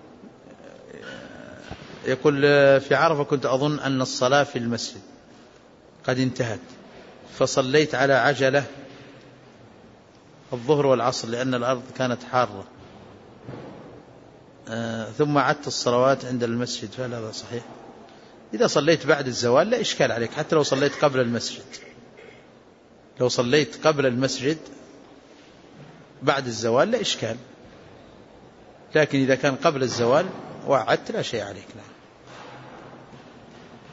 يقول في عرفة كنت أظن أن الصلاة في المسجد قد انتهت، فصليت على عجلة الظهر والعصر لأن الأرض كانت حارة، ثم عدت الصلوات عند المسجد، فهل هذا صحيح؟ إذا صليت بعد الزوال لا إشكال عليك، حتى لو صليت قبل المسجد. لو صليت قبل المسجد بعد الزوال لا إشكال، لكن إذا كان قبل الزوال وعدت لا شيء عليك. نعم.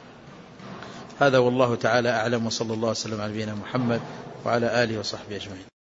هذا والله تعالى أعلم، وصلى الله وسلم على نبينا محمد وعلى آله وصحبه أجمعين.